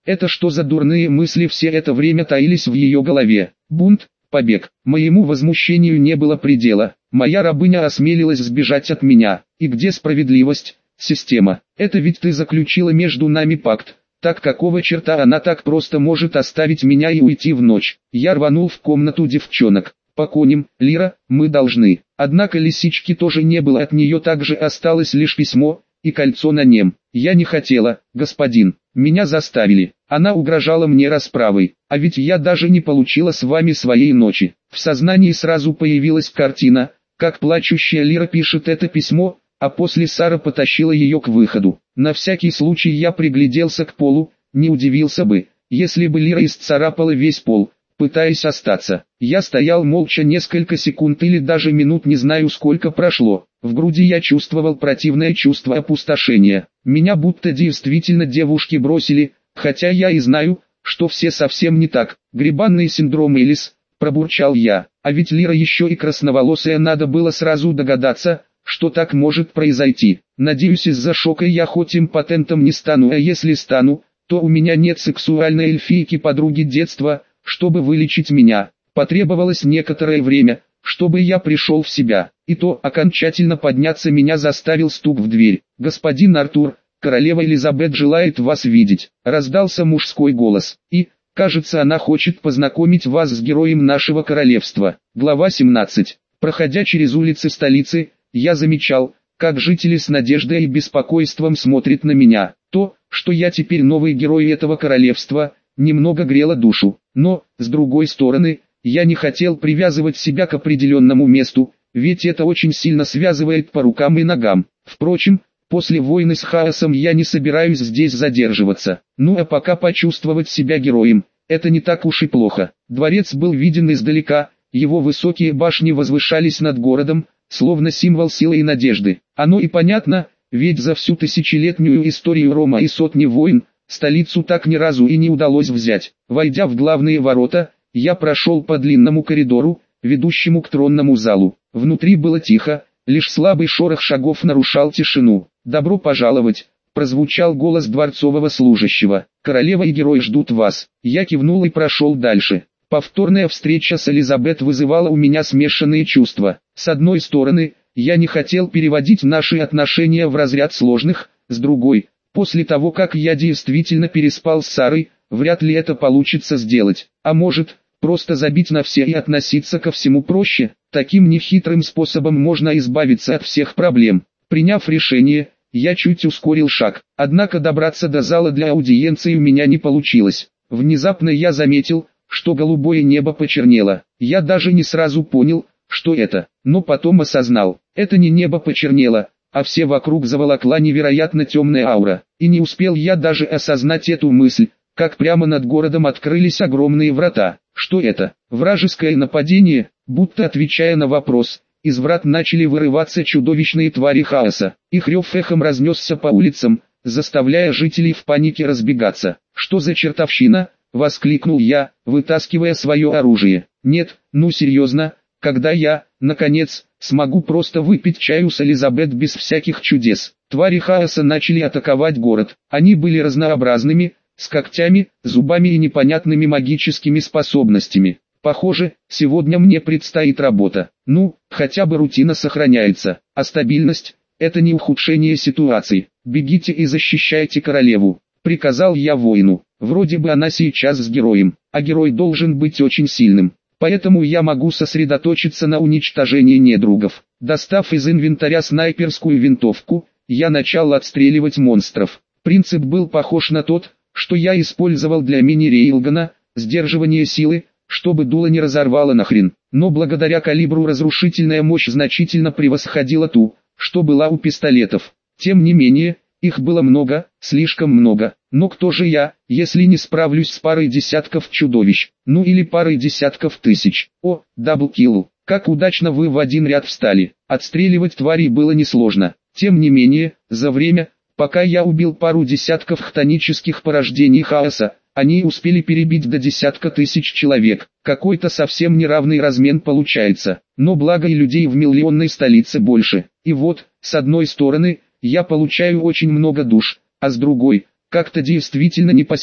Это что за дурные мысли все это время таились в ее голове? Бунт, побег. Моему возмущению не было предела. Моя рабыня осмелилась сбежать от меня. И где справедливость? Система. Это ведь ты заключила между нами пакт. Так какого черта она так просто может оставить меня и уйти в ночь? Я рванул в комнату девчонок. По коням, Лира, мы должны. Однако лисички тоже не было, от нее также осталось лишь письмо и кольцо на нем. Я не хотела, господин. Меня заставили. Она угрожала мне расправой. А ведь я даже не получила с вами своей ночи. В сознании сразу появилась картина, как плачущая Лира пишет это письмо, а после Сара потащила ее к выходу. На всякий случай я пригляделся к полу, не удивился бы, если бы Лира исцарапала весь пол, пытаясь остаться. Я стоял молча несколько секунд или даже минут, не знаю сколько прошло. В груди я чувствовал противное чувство опустошения. Меня будто действительно девушки бросили, хотя я и знаю, что все совсем не так. Грибанный синдром Элис, пробурчал я. А ведь Лира еще и красноволосая, надо было сразу догадаться, что так может произойти. Надеюсь, из-за шока я хоть импотентом не стану, а если стану, то у меня нет сексуальной эльфийки подруги детства, чтобы вылечить меня. Потребовалось некоторое время, чтобы я пришел в себя, и то окончательно подняться меня заставил стук в дверь. «Господин Артур, королева Элизабет желает вас видеть», — раздался мужской голос, «и, кажется, она хочет познакомить вас с героем нашего королевства». Глава 17. Проходя через улицы столицы, я замечал, как жители с надеждой и беспокойством смотрят на меня. То, что я теперь новый герой этого королевства, немного грело душу, но, с другой стороны, я не хотел привязывать себя к определенному месту, ведь это очень сильно связывает по рукам и ногам. Впрочем, после войны с хаосом я не собираюсь здесь задерживаться. Ну а пока почувствовать себя героем, это не так уж и плохо. Дворец был виден издалека, его высокие башни возвышались над городом, словно символ силы и надежды. Оно и понятно, ведь за всю тысячелетнюю историю Рома и сотни войн, столицу так ни разу и не удалось взять. Войдя в главные ворота, я прошел по длинному коридору, ведущему к тронному залу. Внутри было тихо, лишь слабый шорох шагов нарушал тишину. «Добро пожаловать!» — прозвучал голос дворцового служащего. «Королева и герой ждут вас». Я кивнул и прошел дальше. Повторная встреча с Элизабет вызывала у меня смешанные чувства. С одной стороны, я не хотел переводить наши отношения в разряд сложных, с другой, после того как я действительно переспал с Сарой, вряд ли это получится сделать. А может, просто забить на все и относиться ко всему проще? Таким нехитрым способом можно избавиться от всех проблем. Приняв решение, я чуть ускорил шаг. Однако добраться до зала для аудиенции у меня не получилось. Внезапно я заметил, что голубое небо почернело. Я даже не сразу понял, что это, но потом осознал. Это не небо почернело, а все вокруг заволокла невероятно темная аура. И не успел я даже осознать эту мысль, как прямо над городом открылись огромные врата. Что это? Вражеское нападение? Будто отвечая на вопрос, из врат начали вырываться чудовищные твари хаоса. Их рев эхом разнесся по улицам, заставляя жителей в панике разбегаться. «Что за чертовщина?» — воскликнул я, вытаскивая свое оружие. «Нет, ну серьезно, когда я, наконец, смогу просто выпить чаю с Элизабет без всяких чудес?» Твари хаоса начали атаковать город. Они были разнообразными, с когтями, зубами и непонятными магическими способностями. Похоже, сегодня мне предстоит работа. Ну, хотя бы рутина сохраняется, а стабильность – это не ухудшение ситуации. «Бегите и защищайте королеву», – приказал я воину. Вроде бы она сейчас с героем, а герой должен быть очень сильным. Поэтому я могу сосредоточиться на уничтожении недругов. Достав из инвентаря снайперскую винтовку, я начал отстреливать монстров. Принцип был похож на тот, что я использовал для мини-рейлгана, сдерживание силы, чтобы дуло не разорвало нахрен. Но благодаря калибру разрушительная мощь значительно превосходила ту, что была у пистолетов. Тем не менее, их было много, слишком много. Но кто же я, если не справлюсь с парой десятков чудовищ, ну или парой десятков тысяч? О, даблкилл, как удачно вы в один ряд встали. Отстреливать тварей было несложно. Тем не менее, за время, пока я убил пару десятков хтонических порождений хаоса, они успели перебить до десятка тысяч человек. Какой-то совсем неравный размен получается. Но благо и людей в миллионной столице больше. И вот, с одной стороны, я получаю очень много душ, а с другой, как-то действительно не по себе,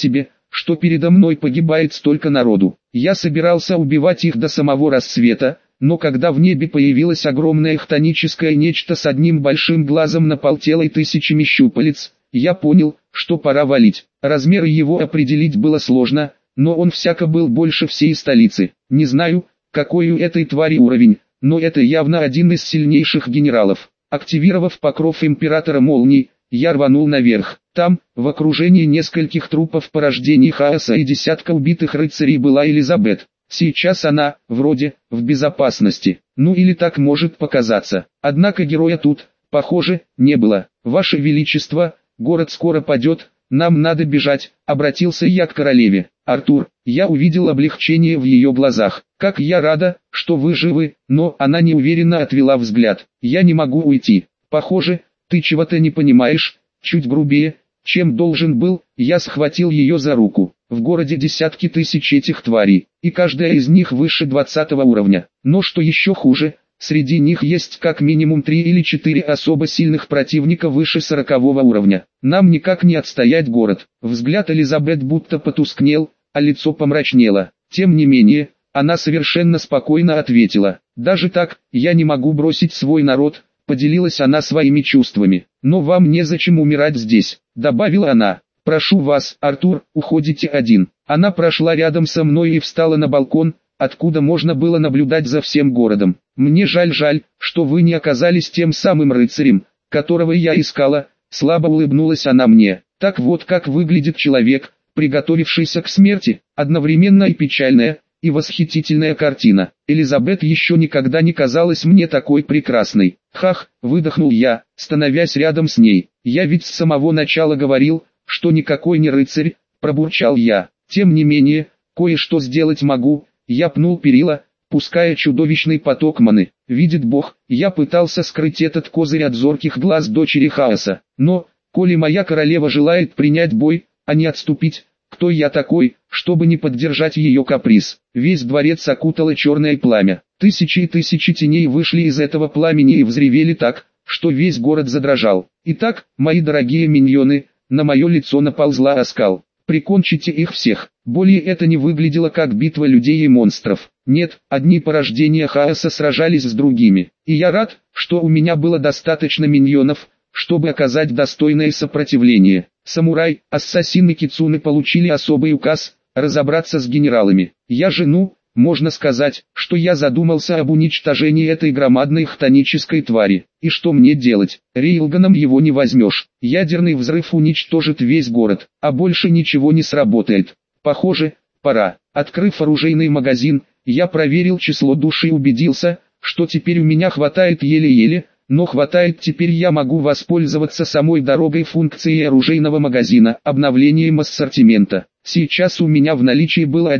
что передо мной погибает столько народу. Я собирался убивать их до самого рассвета, но когда в небе появилось огромное хтоническое нечто с одним большим глазом на полтела и тысячами щупалец, я понял, что пора валить. Размеры его определить было сложно, но он всяко был больше всей столицы. Не знаю, какой у этой твари уровень, но это явно один из сильнейших генералов. Активировав покров императора молний, я рванул наверх. Там, в окружении нескольких трупов порождений хаоса и десятка убитых рыцарей была Элизабет. Сейчас она, вроде, в безопасности. Ну или так может показаться. Однако героя тут, похоже, не было. «Ваше Величество, город скоро падет, нам надо бежать», — обратился я к королеве. «Артур», я увидел облегчение в ее глазах. «Как я рада, что вы живы», но она неуверенно отвела взгляд. «Я не могу уйти. Похоже, ты чего-то не понимаешь», чуть грубее, чем должен был, я схватил ее за руку. В городе десятки тысяч этих тварей, и каждая из них выше 20 уровня. Но что еще хуже, среди них есть как минимум 3 или 4 особо сильных противника выше 40 уровня. Нам никак не отстоять город. Взгляд Элизабет будто потускнел, а лицо помрачнело. Тем не менее, она совершенно спокойно ответила. «Даже так, я не могу бросить свой народ», поделилась она своими чувствами. «Но вам незачем умирать здесь», добавила она. «Прошу вас, Артур, уходите один». Она прошла рядом со мной и встала на балкон, откуда можно было наблюдать за всем городом. «Мне жаль, что вы не оказались тем самым рыцарем, которого я искала», слабо улыбнулась она мне. «Так вот как выглядит человек, приготовившийся к смерти», одновременно и печальная, и восхитительная картина. Элизабет еще никогда не казалась мне такой прекрасной. «Хах», выдохнул я, становясь рядом с ней. «Я ведь с самого начала говорил, что никакой не рыцарь», пробурчал я. «Тем не менее, кое-что сделать могу». Я пнул перила, пуская чудовищный поток маны. Видит Бог, я пытался скрыть этот козырь от зорких глаз дочери хаоса. Но, коли моя королева желает принять бой, а не отступить, кто я такой, чтобы не поддержать ее каприз? Весь дворец окутало черное пламя. Тысячи и тысячи теней вышли из этого пламени и взревели так, что весь город задрожал. «Итак, мои дорогие миньоны», на мое лицо наползла оскал. «Прикончите их всех». Более это не выглядело как битва людей и монстров. Нет, одни порождения хаоса сражались с другими. И я рад, что у меня было достаточно миньонов, чтобы оказать достойное сопротивление. Самурай, ассасин и кицуны получили особый указ – разобраться с генералами. Я же, можно сказать, что я задумался об уничтожении этой громадной хтонической твари. И что мне делать? Рейлганом его не возьмешь. Ядерный взрыв уничтожит весь город, а больше ничего не сработает. Похоже, пора. Открыв оружейный магазин, я проверил число душ и убедился, что теперь у меня хватает еле-еле, но хватает. Теперь я могу воспользоваться самой дорогой функцией оружейного магазина, обновлением ассортимента. Сейчас у меня в наличии было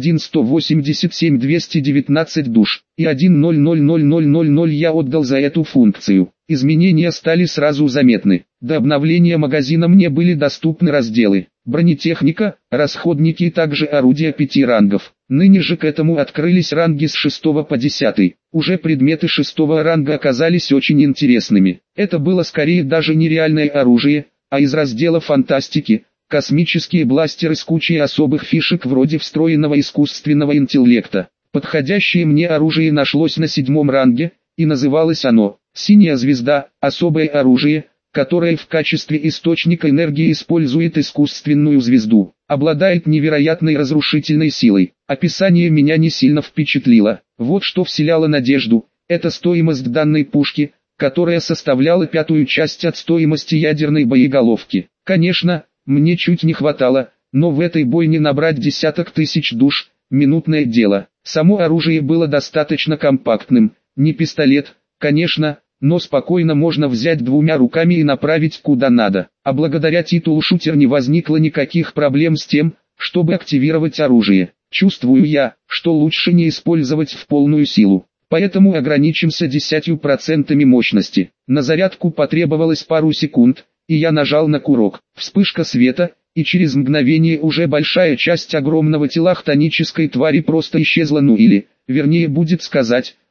1,187,219 душ, и 1,000,000 я отдал за эту функцию. Изменения стали сразу заметны. До обновления магазина мне были доступны разделы бронетехника, расходники и также орудия 5 рангов. Ныне же к этому открылись ранги с 6 по 10. Уже предметы 6 ранга оказались очень интересными. Это было скорее даже не реальное оружие, а из раздела фантастики. Космические бластеры с кучей особых фишек вроде встроенного искусственного интеллекта. Подходящее мне оружие нашлось на 7 ранге, и называлось оно «Синяя звезда», особое оружие, которое в качестве источника энергии использует искусственную звезду. Обладает невероятной разрушительной силой. Описание меня не сильно впечатлило. Вот что вселяло надежду, это стоимость данной пушки, которая составляла 5-ю часть от стоимости ядерной боеголовки. Конечно, мне чуть не хватало, но в этой бойне набрать десяток тысяч душ – минутное дело. Само оружие было достаточно компактным, не пистолет, конечно, но спокойно можно взять 2 руками и направить куда надо. А благодаря титулу шутер не возникло никаких проблем с тем, чтобы активировать оружие. Чувствую я, что лучше не использовать в полную силу. Поэтому ограничимся 10% мощности. На зарядку потребовалось пару секунд, и я нажал на курок. Вспышка света, и через мгновение уже большая часть огромного тела хтонической твари просто исчезла, вернее будет сказать,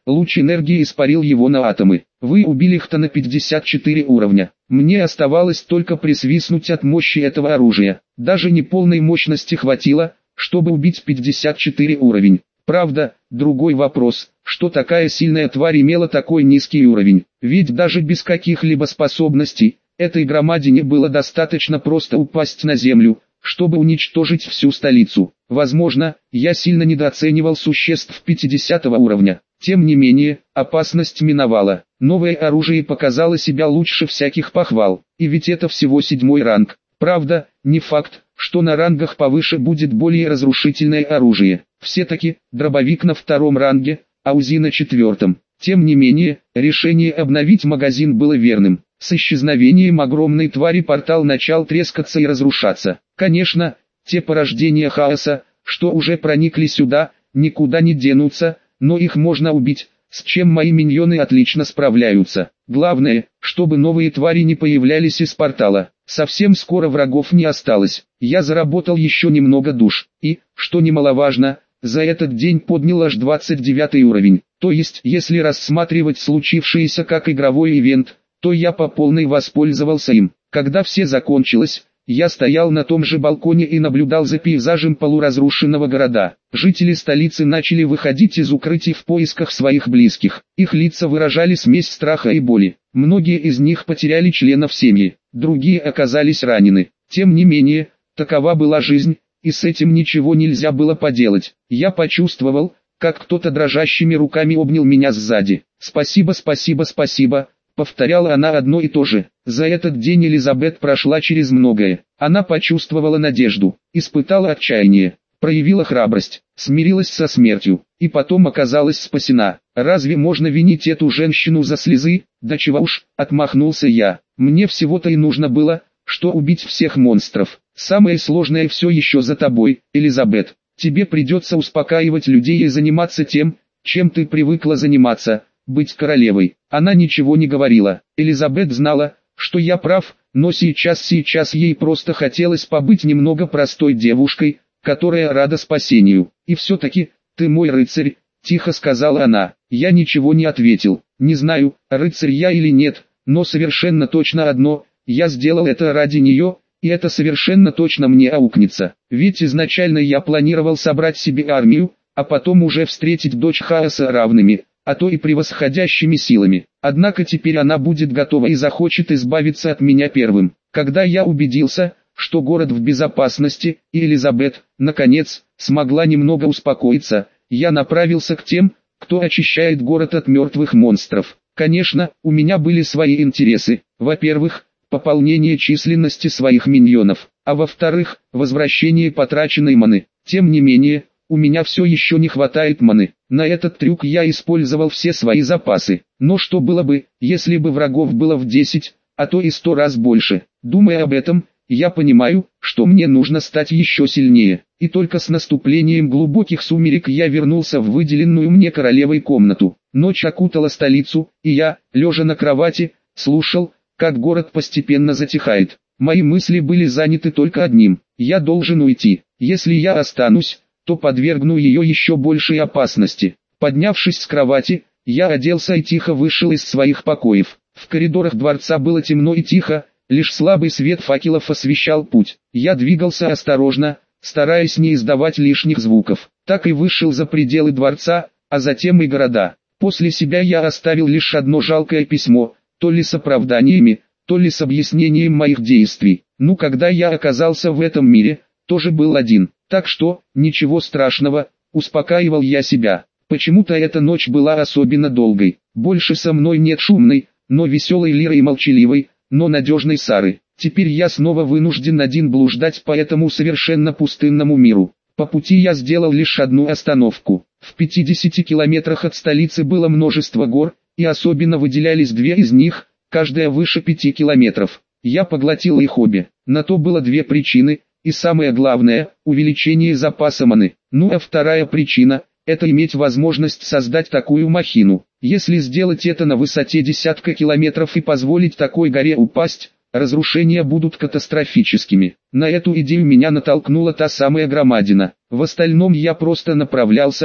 Луч энергии испарил его на атомы. Вы убили Хта на 54 уровня. Мне оставалось только присвистнуть от мощи этого оружия. Даже неполной мощности хватило, чтобы убить 54 уровень. Правда, другой вопрос, что такая сильная тварь имела такой низкий уровень. Ведь даже без каких-либо способностей, этой громадине было достаточно просто упасть на землю, чтобы уничтожить всю столицу. Возможно, я сильно недооценивал существ 50 уровня. Тем не менее, опасность миновала. Новое оружие показало себя лучше всяких похвал. И ведь это всего 7-й ранг. Правда, не факт, что на рангах повыше будет более разрушительное оружие. Все-таки, дробовик на 2-м ранге, а УЗИ на 4-м. Тем не менее, решение обновить магазин было верным. С исчезновением огромной твари портал начал трескаться и разрушаться. Конечно, те порождения хаоса, что уже проникли сюда, никуда не денутся, но их можно убить, с чем мои миньоны отлично справляются. Главное, чтобы новые твари не появлялись из портала. Совсем скоро врагов не осталось. Я заработал еще немного душ. И, что немаловажно, за этот день поднял аж 29 уровень. То есть, если рассматривать случившееся как игровой ивент, то я по полной воспользовался им. Когда все закончилось, я стоял на том же балконе и наблюдал за пейзажем полуразрушенного города. Жители столицы начали выходить из укрытий в поисках своих близких. Их лица выражали смесь страха и боли. Многие из них потеряли членов семьи, другие оказались ранены. Тем не менее, такова была жизнь, и с этим ничего нельзя было поделать. Я почувствовал, как кто-то дрожащими руками обнял меня сзади. «Спасибо, спасибо, спасибо», — повторяла она одно и то же. За этот день Элизабет прошла через многое. Она почувствовала надежду, испытала отчаяние, проявила храбрость, смирилась со смертью, и потом оказалась спасена. Разве можно винить эту женщину за слезы? Да чего уж, отмахнулся я. Мне всего-то и нужно было, что убить всех монстров. Самое сложное все еще за тобой, Элизабет. Тебе придется успокаивать людей и заниматься тем, чем ты привыкла заниматься, быть королевой. Она ничего не говорила. Элизабет знала, что я прав, но сейчас ей просто хотелось побыть немного простой девушкой, которая рада спасению. И все-таки, ты мой рыцарь, тихо сказала она. Я ничего не ответил. Не знаю, рыцарь я или нет, но совершенно точно одно, я сделал это ради нее, и это совершенно точно мне аукнется. Ведь изначально я планировал собрать себе армию, а потом уже встретить дочь хаоса равными, а то и превосходящими силами. Однако теперь она будет готова и захочет избавиться от меня первым. Когда я убедился, что город в безопасности, и Элизабет, наконец, смогла немного успокоиться, я направился к тем, кто очищает город от мертвых монстров. Конечно, у меня были свои интересы. Во-первых, пополнение численности своих миньонов, а во-вторых, возвращение потраченной маны. Тем не менее, у меня все еще не хватает маны. На этот трюк я использовал все свои запасы. Но что было бы, если бы врагов было в 10, а то и 100 раз больше? Думая об этом, я понимаю, что мне нужно стать еще сильнее. И только с наступлением глубоких сумерек я вернулся в выделенную мне королевой комнату. Ночь окутала столицу, и я, лежа на кровати, слушал, как город постепенно затихает. Мои мысли были заняты только одним. Я должен уйти. Если я останусь, то подвергну ее еще большей опасности. Поднявшись с кровати, я оделся и тихо вышел из своих покоев. В коридорах дворца было темно и тихо, лишь слабый свет факелов освещал путь. Я двигался осторожно, стараясь не издавать лишних звуков. Так и вышел за пределы дворца, а затем и города. После себя я оставил лишь одно жалкое письмо, то ли с оправданиями, то ли с объяснением моих действий. Ну, когда я оказался в этом мире, тоже был один. Так что, ничего страшного, успокаивал я себя. Почему-то эта ночь была особенно долгой. Больше со мной нет шумной, но веселой Лиры и молчаливой, но надежной Сары. Теперь я снова вынужден один блуждать по этому совершенно пустынному миру. По пути я сделал лишь одну остановку. В 50 километрах от столицы было множество гор, и особенно выделялись две из них, каждая выше 5 километров. Я поглотил их обе. На то было две причины, и самое главное – увеличение запаса маны. Ну а вторая причина – это иметь возможность создать такую махину. Если сделать это на высоте десятка километров и позволить такой горе упасть, разрушения будут катастрофическими. На эту идею меня натолкнула та самая громадина. В остальном я просто направлялся,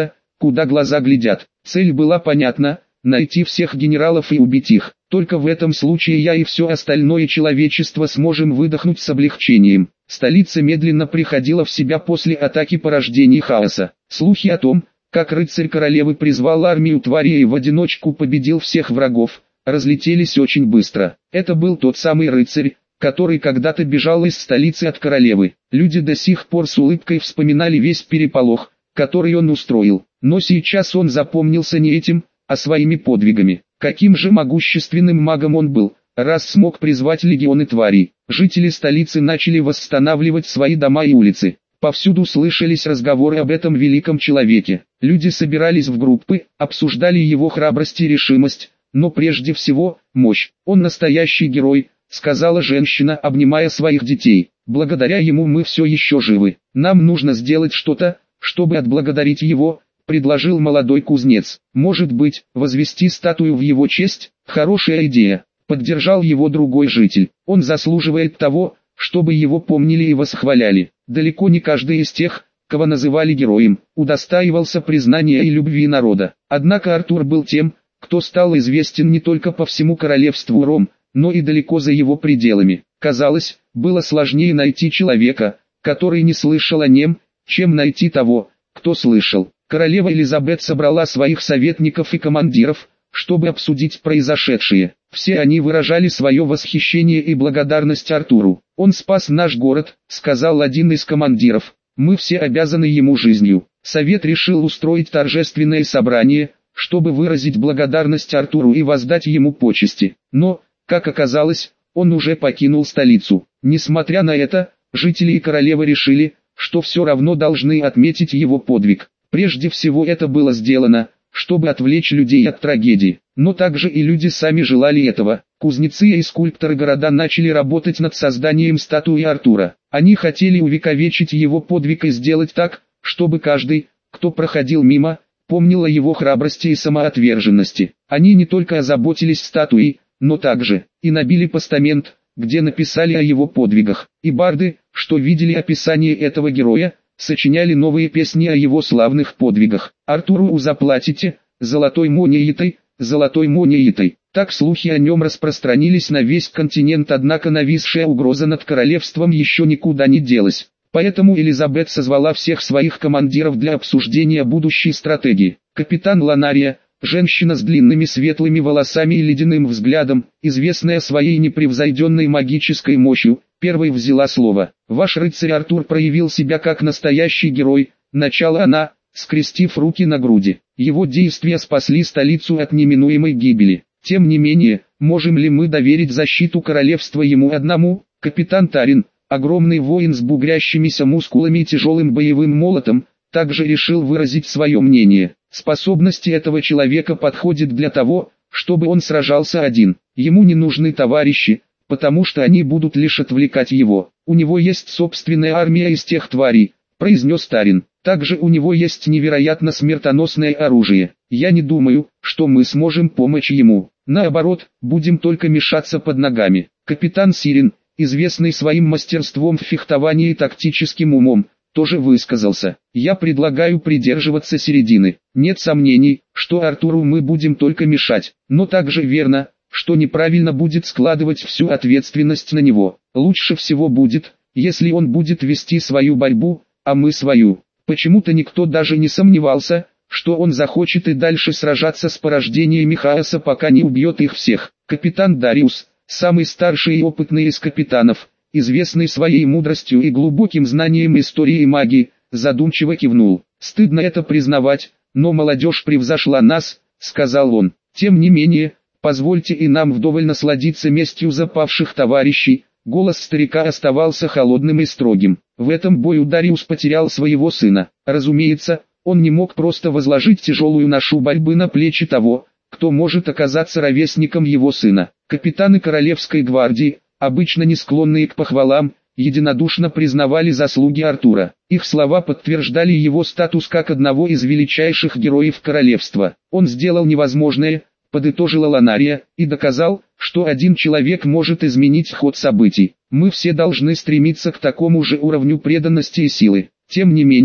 куда глаза глядят. Цель была понятна – найти всех генералов и убить их. Только в этом случае я и все остальное человечество сможем выдохнуть с облегчением. Столица медленно приходила в себя после атаки порождений хаоса. Слухи о том, как рыцарь королевы призвал армию тварей и в одиночку победил всех врагов, разлетелись очень быстро. Это был тот самый рыцарь, который когда-то бежал из столицы от королевы. Люди до сих пор с улыбкой вспоминали весь переполох, который он устроил. Но сейчас он запомнился не этим, а своими подвигами. Каким же могущественным магом он был, раз смог призвать легионы тварей. Жители столицы начали восстанавливать свои дома и улицы. Повсюду слышались разговоры об этом великом человеке. Люди собирались в группы, обсуждали его храбрость и решимость, но прежде всего, мощь. Он настоящий герой, сказала женщина, обнимая своих детей. Благодаря ему мы все еще живы. Нам нужно сделать что-то, чтобы отблагодарить его, предложил молодой кузнец. Может быть, возвести статую в его честь? Хорошая идея. Поддержал его другой житель. Он заслуживает того, чтобы его помнили и восхваляли. Далеко не каждый из тех, кого называли героем, удостаивался признания и любви народа. Однако Артур был тем, кто стал известен не только по всему королевству Ром, но и далеко за его пределами. Казалось, было сложнее найти человека, который не слышал о нем, чем найти того, кто слышал. Королева Элизабет собрала своих советников и командиров, чтобы обсудить произошедшее. Все они выражали свое восхищение и благодарность Артуру. «Он спас наш город», — сказал один из командиров. «Мы все обязаны ему жизнью». Совет решил устроить торжественное собрание, чтобы выразить благодарность Артуру и воздать ему почести. Но, как оказалось, он уже покинул столицу. Несмотря на это, жители и королева решили, что все равно должны отметить его подвиг. Прежде всего это было сделано, чтобы отвлечь людей от трагедии. Но также и люди сами желали этого. Кузнецы и скульпторы города начали работать над созданием статуи Артура. Они хотели увековечить его подвиг и сделать так, чтобы каждый, кто проходил мимо, помнил о его храбрости и самоотверженности. Они не только озаботились статуей, но также и набили постамент, где написали о его подвигах. И барды, что видели описание этого героя, сочиняли новые песни о его славных подвигах. «Артуру заплатите, золотой монетой, золотой монетой». Так слухи о нем распространились на весь континент, однако нависшая угроза над королевством еще никуда не делась. Поэтому Элизабет созвала всех своих командиров для обсуждения будущей стратегии. Капитан Ланария, женщина с длинными светлыми волосами и ледяным взглядом, известная своей непревзойденной магической мощью, первой взяла слово. «Ваш рыцарь Артур проявил себя как настоящий герой», — начала она, скрестив руки на груди. «Его действия спасли столицу от неминуемой гибели. Тем не менее, можем ли мы доверить защиту королевства ему одному?» Капитан Тарин, огромный воин с бугрящимися мускулами и тяжелым боевым молотом, также решил выразить свое мнение. Способности этого человека подходят для того, чтобы он сражался один. Ему не нужны товарищи, потому что они будут лишь отвлекать его. «У него есть собственная армия из тех тварей», — произнес Тарин. «Также у него есть невероятно смертоносное оружие. Я не думаю, что мы сможем помочь ему. Наоборот, будем только мешаться под ногами». Капитан Сирин, известный своим мастерством в фехтовании и тактическим умом, тоже высказался. «Я предлагаю придерживаться середины. Нет сомнений, что Артуру мы будем только мешать, но также верно, что неправильно будет складывать всю ответственность на него. Лучше всего будет, если он будет вести свою борьбу, а мы свою». Почему-то никто даже не сомневался, что он захочет и дальше сражаться с порождениями хаоса, пока не убьет их всех. Капитан Дариус, самый старший и опытный из капитанов, известный своей мудростью и глубоким знанием истории и магии, задумчиво кивнул. «Стыдно это признавать, но молодежь превзошла нас», — сказал он. «Тем не менее, позвольте и нам вдоволь насладиться местью запавших товарищей». Голос старика оставался холодным и строгим. В этом бою Дариус потерял своего сына. Разумеется, он не мог просто возложить тяжелую ношу борьбы на плечи того, кто может оказаться ровесником его сына. Капитаны Королевской гвардии, обычно не склонные к похвалам, единодушно признавали заслуги Артура. Их слова подтверждали его статус как одного из величайших героев королевства. «Он сделал невозможное», — подытожила Ланария, «и доказал, что один человек может изменить ход событий. Мы все должны стремиться к такому же уровню преданности и силы». Тем не менее,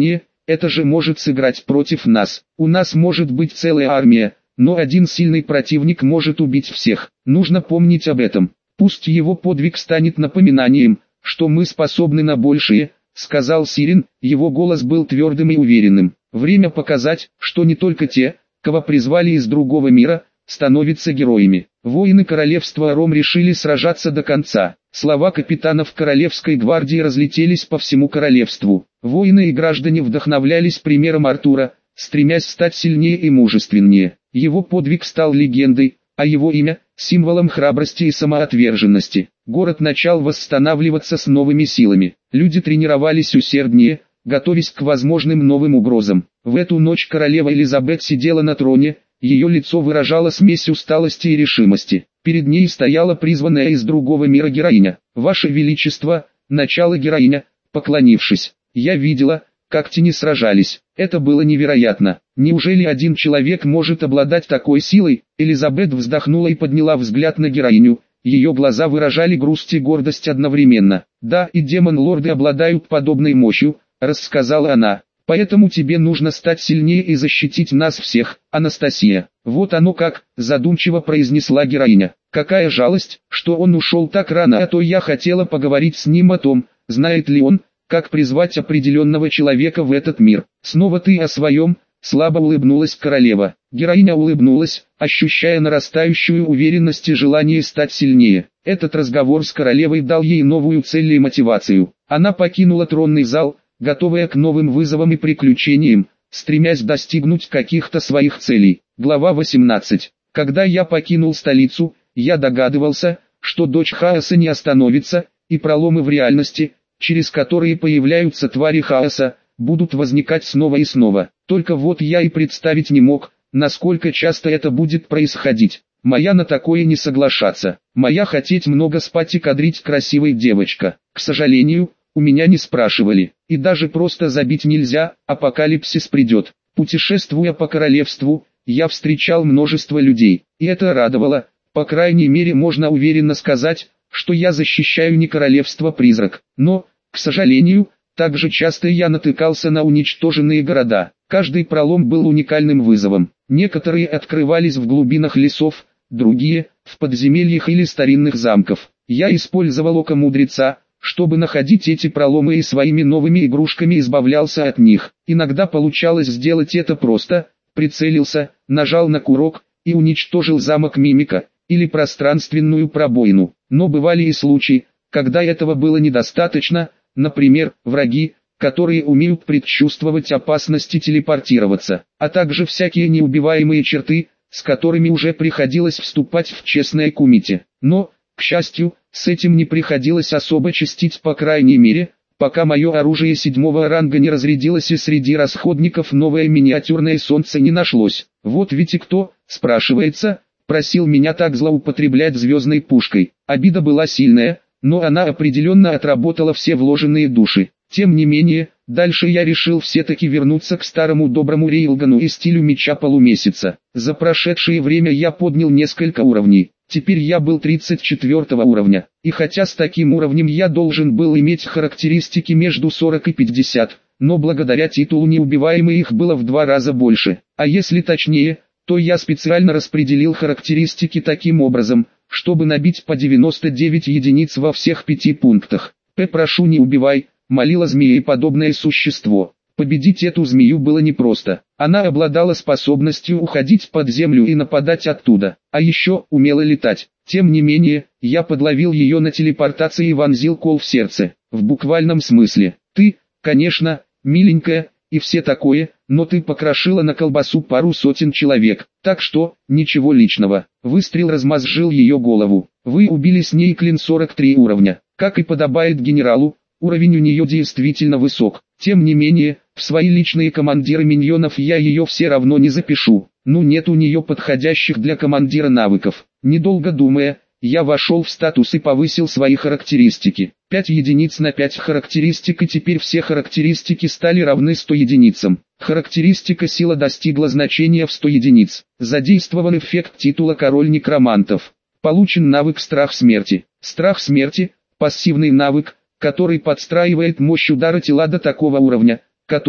это же может сыграть против нас. У нас может быть целая армия, но один сильный противник может убить всех. Нужно помнить об этом. Пусть его подвиг станет напоминанием, что мы способны на большее, сказал Сирин, его голос был твердым и уверенным. Время показать, что не только те, кого призвали из другого мира, становятся героями. Воины королевства Аром решили сражаться до конца. Слова капитанов Королевской гвардии разлетелись по всему королевству. Воины и граждане вдохновлялись примером Артура, стремясь стать сильнее и мужественнее. Его подвиг стал легендой, а его имя – символом храбрости и самоотверженности. Город начал восстанавливаться с новыми силами. Люди тренировались усерднее, готовясь к возможным новым угрозам. В эту ночь королева Элизабет сидела на троне, ее лицо выражало смесь усталости и решимости. Перед ней стояла призванная из другого мира героиня. «Ваше Величество», начало героиня, поклонившись. «Я видела, как тени сражались. Это было невероятно. Неужели один человек может обладать такой силой?» Элизабет вздохнула и подняла взгляд на героиню. Ее глаза выражали грусть и гордость одновременно. «Да, и демон-лорды обладают подобной мощью», рассказала она. «Поэтому тебе нужно стать сильнее и защитить нас всех, Анастасия». «Вот оно как», задумчиво произнесла героиня. «Какая жалость, что он ушел так рано, а то я хотела поговорить с ним о том, знает ли он, как призвать определенного человека в этот мир». «Снова ты о своем», слабо улыбнулась королева. Героиня улыбнулась, ощущая нарастающую уверенность и желание стать сильнее. Этот разговор с королевой дал ей новую цель и мотивацию. Она покинула тронный зал, готовая к новым вызовам и приключениям, стремясь достигнуть каких-то своих целей. Глава 18. Когда я покинул столицу, я догадывался, что дочь хаоса не остановится, и проломы в реальности, через которые появляются твари хаоса, будут возникать снова и снова. Только вот я и представить не мог, насколько часто это будет происходить. Моя на такое не соглашаться. Моя хотеть много спать и кадрить красивой девочка. К сожалению, у меня не спрашивали. И даже просто забить нельзя, апокалипсис придет. Путешествуя по королевству, я встречал множество людей. И это радовало. По крайней мере можно уверенно сказать, что я защищаю не королевство-призрак. Но, к сожалению, также часто я натыкался на уничтоженные города. Каждый пролом был уникальным вызовом. Некоторые открывались в глубинах лесов, другие – в подземельях или старинных замков. Я использовал око мудреца, чтобы находить эти проломы и своими новыми игрушками избавлялся от них. Иногда получалось сделать это просто, прицелился, нажал на курок и уничтожил замок мимика, или пространственную пробоину. Но бывали и случаи, когда этого было недостаточно, например, враги, которые умеют предчувствовать опасности телепортироваться, а также всякие неубиваемые черты, с которыми уже приходилось вступать в честное кумите. Но, к счастью, с этим не приходилось особо чистить, по крайней мере, пока мое оружие 7-го ранга не разрядилось и среди расходников новое миниатюрное солнце не нашлось. Вот ведь и кто, спрашивается, просил меня так злоупотреблять звездной пушкой. Обида была сильная, но она определенно отработала все вложенные души. Тем не менее, дальше я решил все-таки вернуться к старому доброму рейлгану и стилю меча полумесяца. За прошедшее время я поднял несколько уровней. Теперь я был 34 уровня. И хотя с таким уровнем я должен был иметь характеристики между 40 и 50, но благодаря титулу неубиваемый их было в 2 раза больше. А если точнее, то я специально распределил характеристики таким образом, чтобы набить по 99 единиц во всех 5 пунктах. «Прошу, не убивай», молила змееподобное существо. Победить эту змею было непросто. Она обладала способностью уходить под землю и нападать оттуда, а еще умела летать. Тем не менее, я подловил ее на телепортации и вонзил кол в сердце. В буквальном смысле. «Ты, конечно, миленькая, и все такое, но ты покрошила на колбасу пару сотен человек, так что, ничего личного». Выстрел размозжил ее голову. Вы убили с ней клин 43 уровня. Как и подобает генералу, уровень у нее действительно высок. Тем не менее, в свои личные командиры миньонов я ее все равно не запишу. Ну нет у нее подходящих для командира навыков. Недолго думая, я вошел в статус и повысил свои характеристики. 5 единиц на 5 характеристик, и теперь все характеристики стали равны 100 единицам. Характеристика сила достигла значения в 100 единиц. Задействован эффект титула Король Некромантов. Получен навык Страх Смерти. Страх Смерти – пассивный навык, который подстраивает мощь удара тела до такого уровня, который,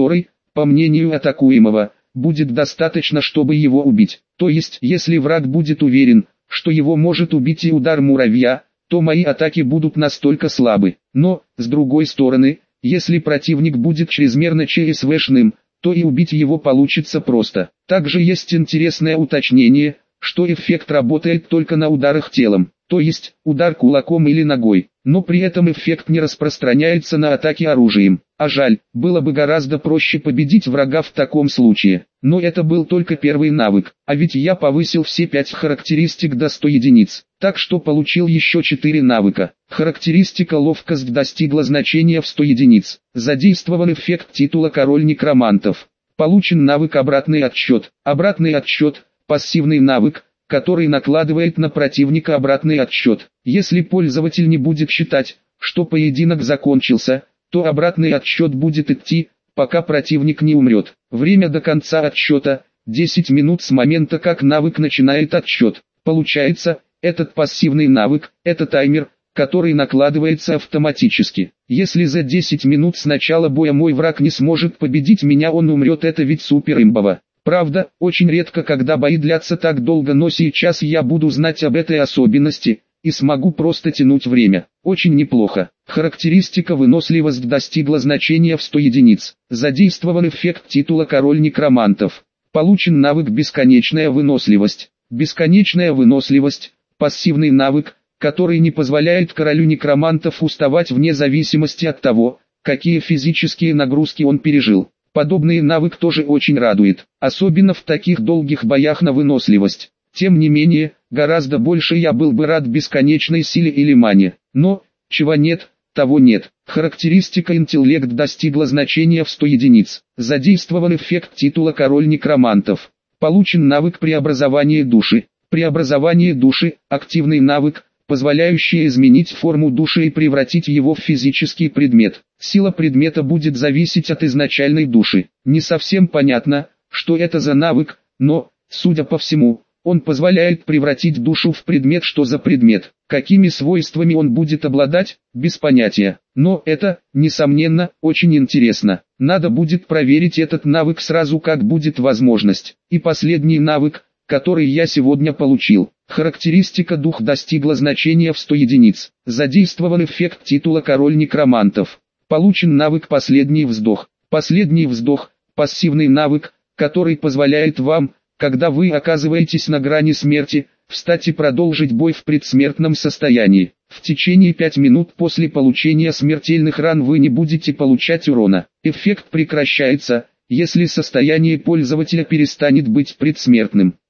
по мнению атакуемого, будет достаточно, чтобы его убить. То есть, если враг будет уверен, что его может убить и удар муравья, то мои атаки будут настолько слабы. Но, с другой стороны, если противник будет чрезмерно ЧСВшным, то и убить его получится просто. Также есть интересное уточнение, что эффект работает только на ударах телом, то есть удар кулаком или ногой, но при этом эффект не распространяется на атаки оружием. А жаль, было бы гораздо проще победить врага в таком случае. Но это был только первый навык, а ведь я повысил все 5 характеристик до 100 единиц, так что получил еще 4 навыка. Характеристика ловкость достигла значения в 100 единиц. Задействован эффект титула Король Некромантов. Получен навык Обратный отсчет. Обратный отсчет – пассивный навык, который накладывает на противника обратный отсчет. Если пользователь не будет считать, что поединок закончился, то обратный отсчет будет идти, пока противник не умрет. Время до конца отсчета – 10 минут с момента, как навык начинает отсчет. Получается, этот пассивный навык – это таймер, который накладывается автоматически. Если за 10 минут с начала боя мой враг не сможет победить меня, он умрет, это ведь супер имбово. Правда, очень редко когда бои длятся так долго, но сейчас я буду знать об этой особенности и смогу просто тянуть время. Очень неплохо. Характеристика выносливость достигла значения в 100 единиц. Задействован эффект титула Король Некромантов. Получен навык Бесконечная выносливость. Бесконечная выносливость – пассивный навык, который не позволяет Королю Некромантов уставать вне зависимости от того, какие физические нагрузки он пережил. Подобный навык тоже очень радует, особенно в таких долгих боях на выносливость. Тем не менее, гораздо больше я был бы рад бесконечной силе или мане. Но, чего нет, того нет. Характеристика интеллект достигла значения в 100 единиц. Задействован эффект титула Король Некромантов. Получен навык Преобразование души. Преобразование души – активный навык, позволяющий изменить форму души и превратить его в физический предмет. Сила предмета будет зависеть от изначальной души. Не совсем понятно, что это за навык, но, судя по всему, он позволяет превратить душу в предмет. Что за предмет? Какими свойствами он будет обладать? Без понятия. Но это, несомненно, очень интересно. Надо будет проверить этот навык сразу, как будет возможность. И последний навык, который я сегодня получил. Характеристика дух достигла значения в 100 единиц. Задействован эффект титула Король Некромантов. Получен навык Последний вздох. Последний вздох – пассивный навык, который позволяет вам, когда вы оказываетесь на грани смерти, встать и продолжить бой в предсмертном состоянии. В течение 5 минут после получения смертельных ран вы не будете получать урона. Эффект прекращается, если состояние пользователя перестанет быть предсмертным.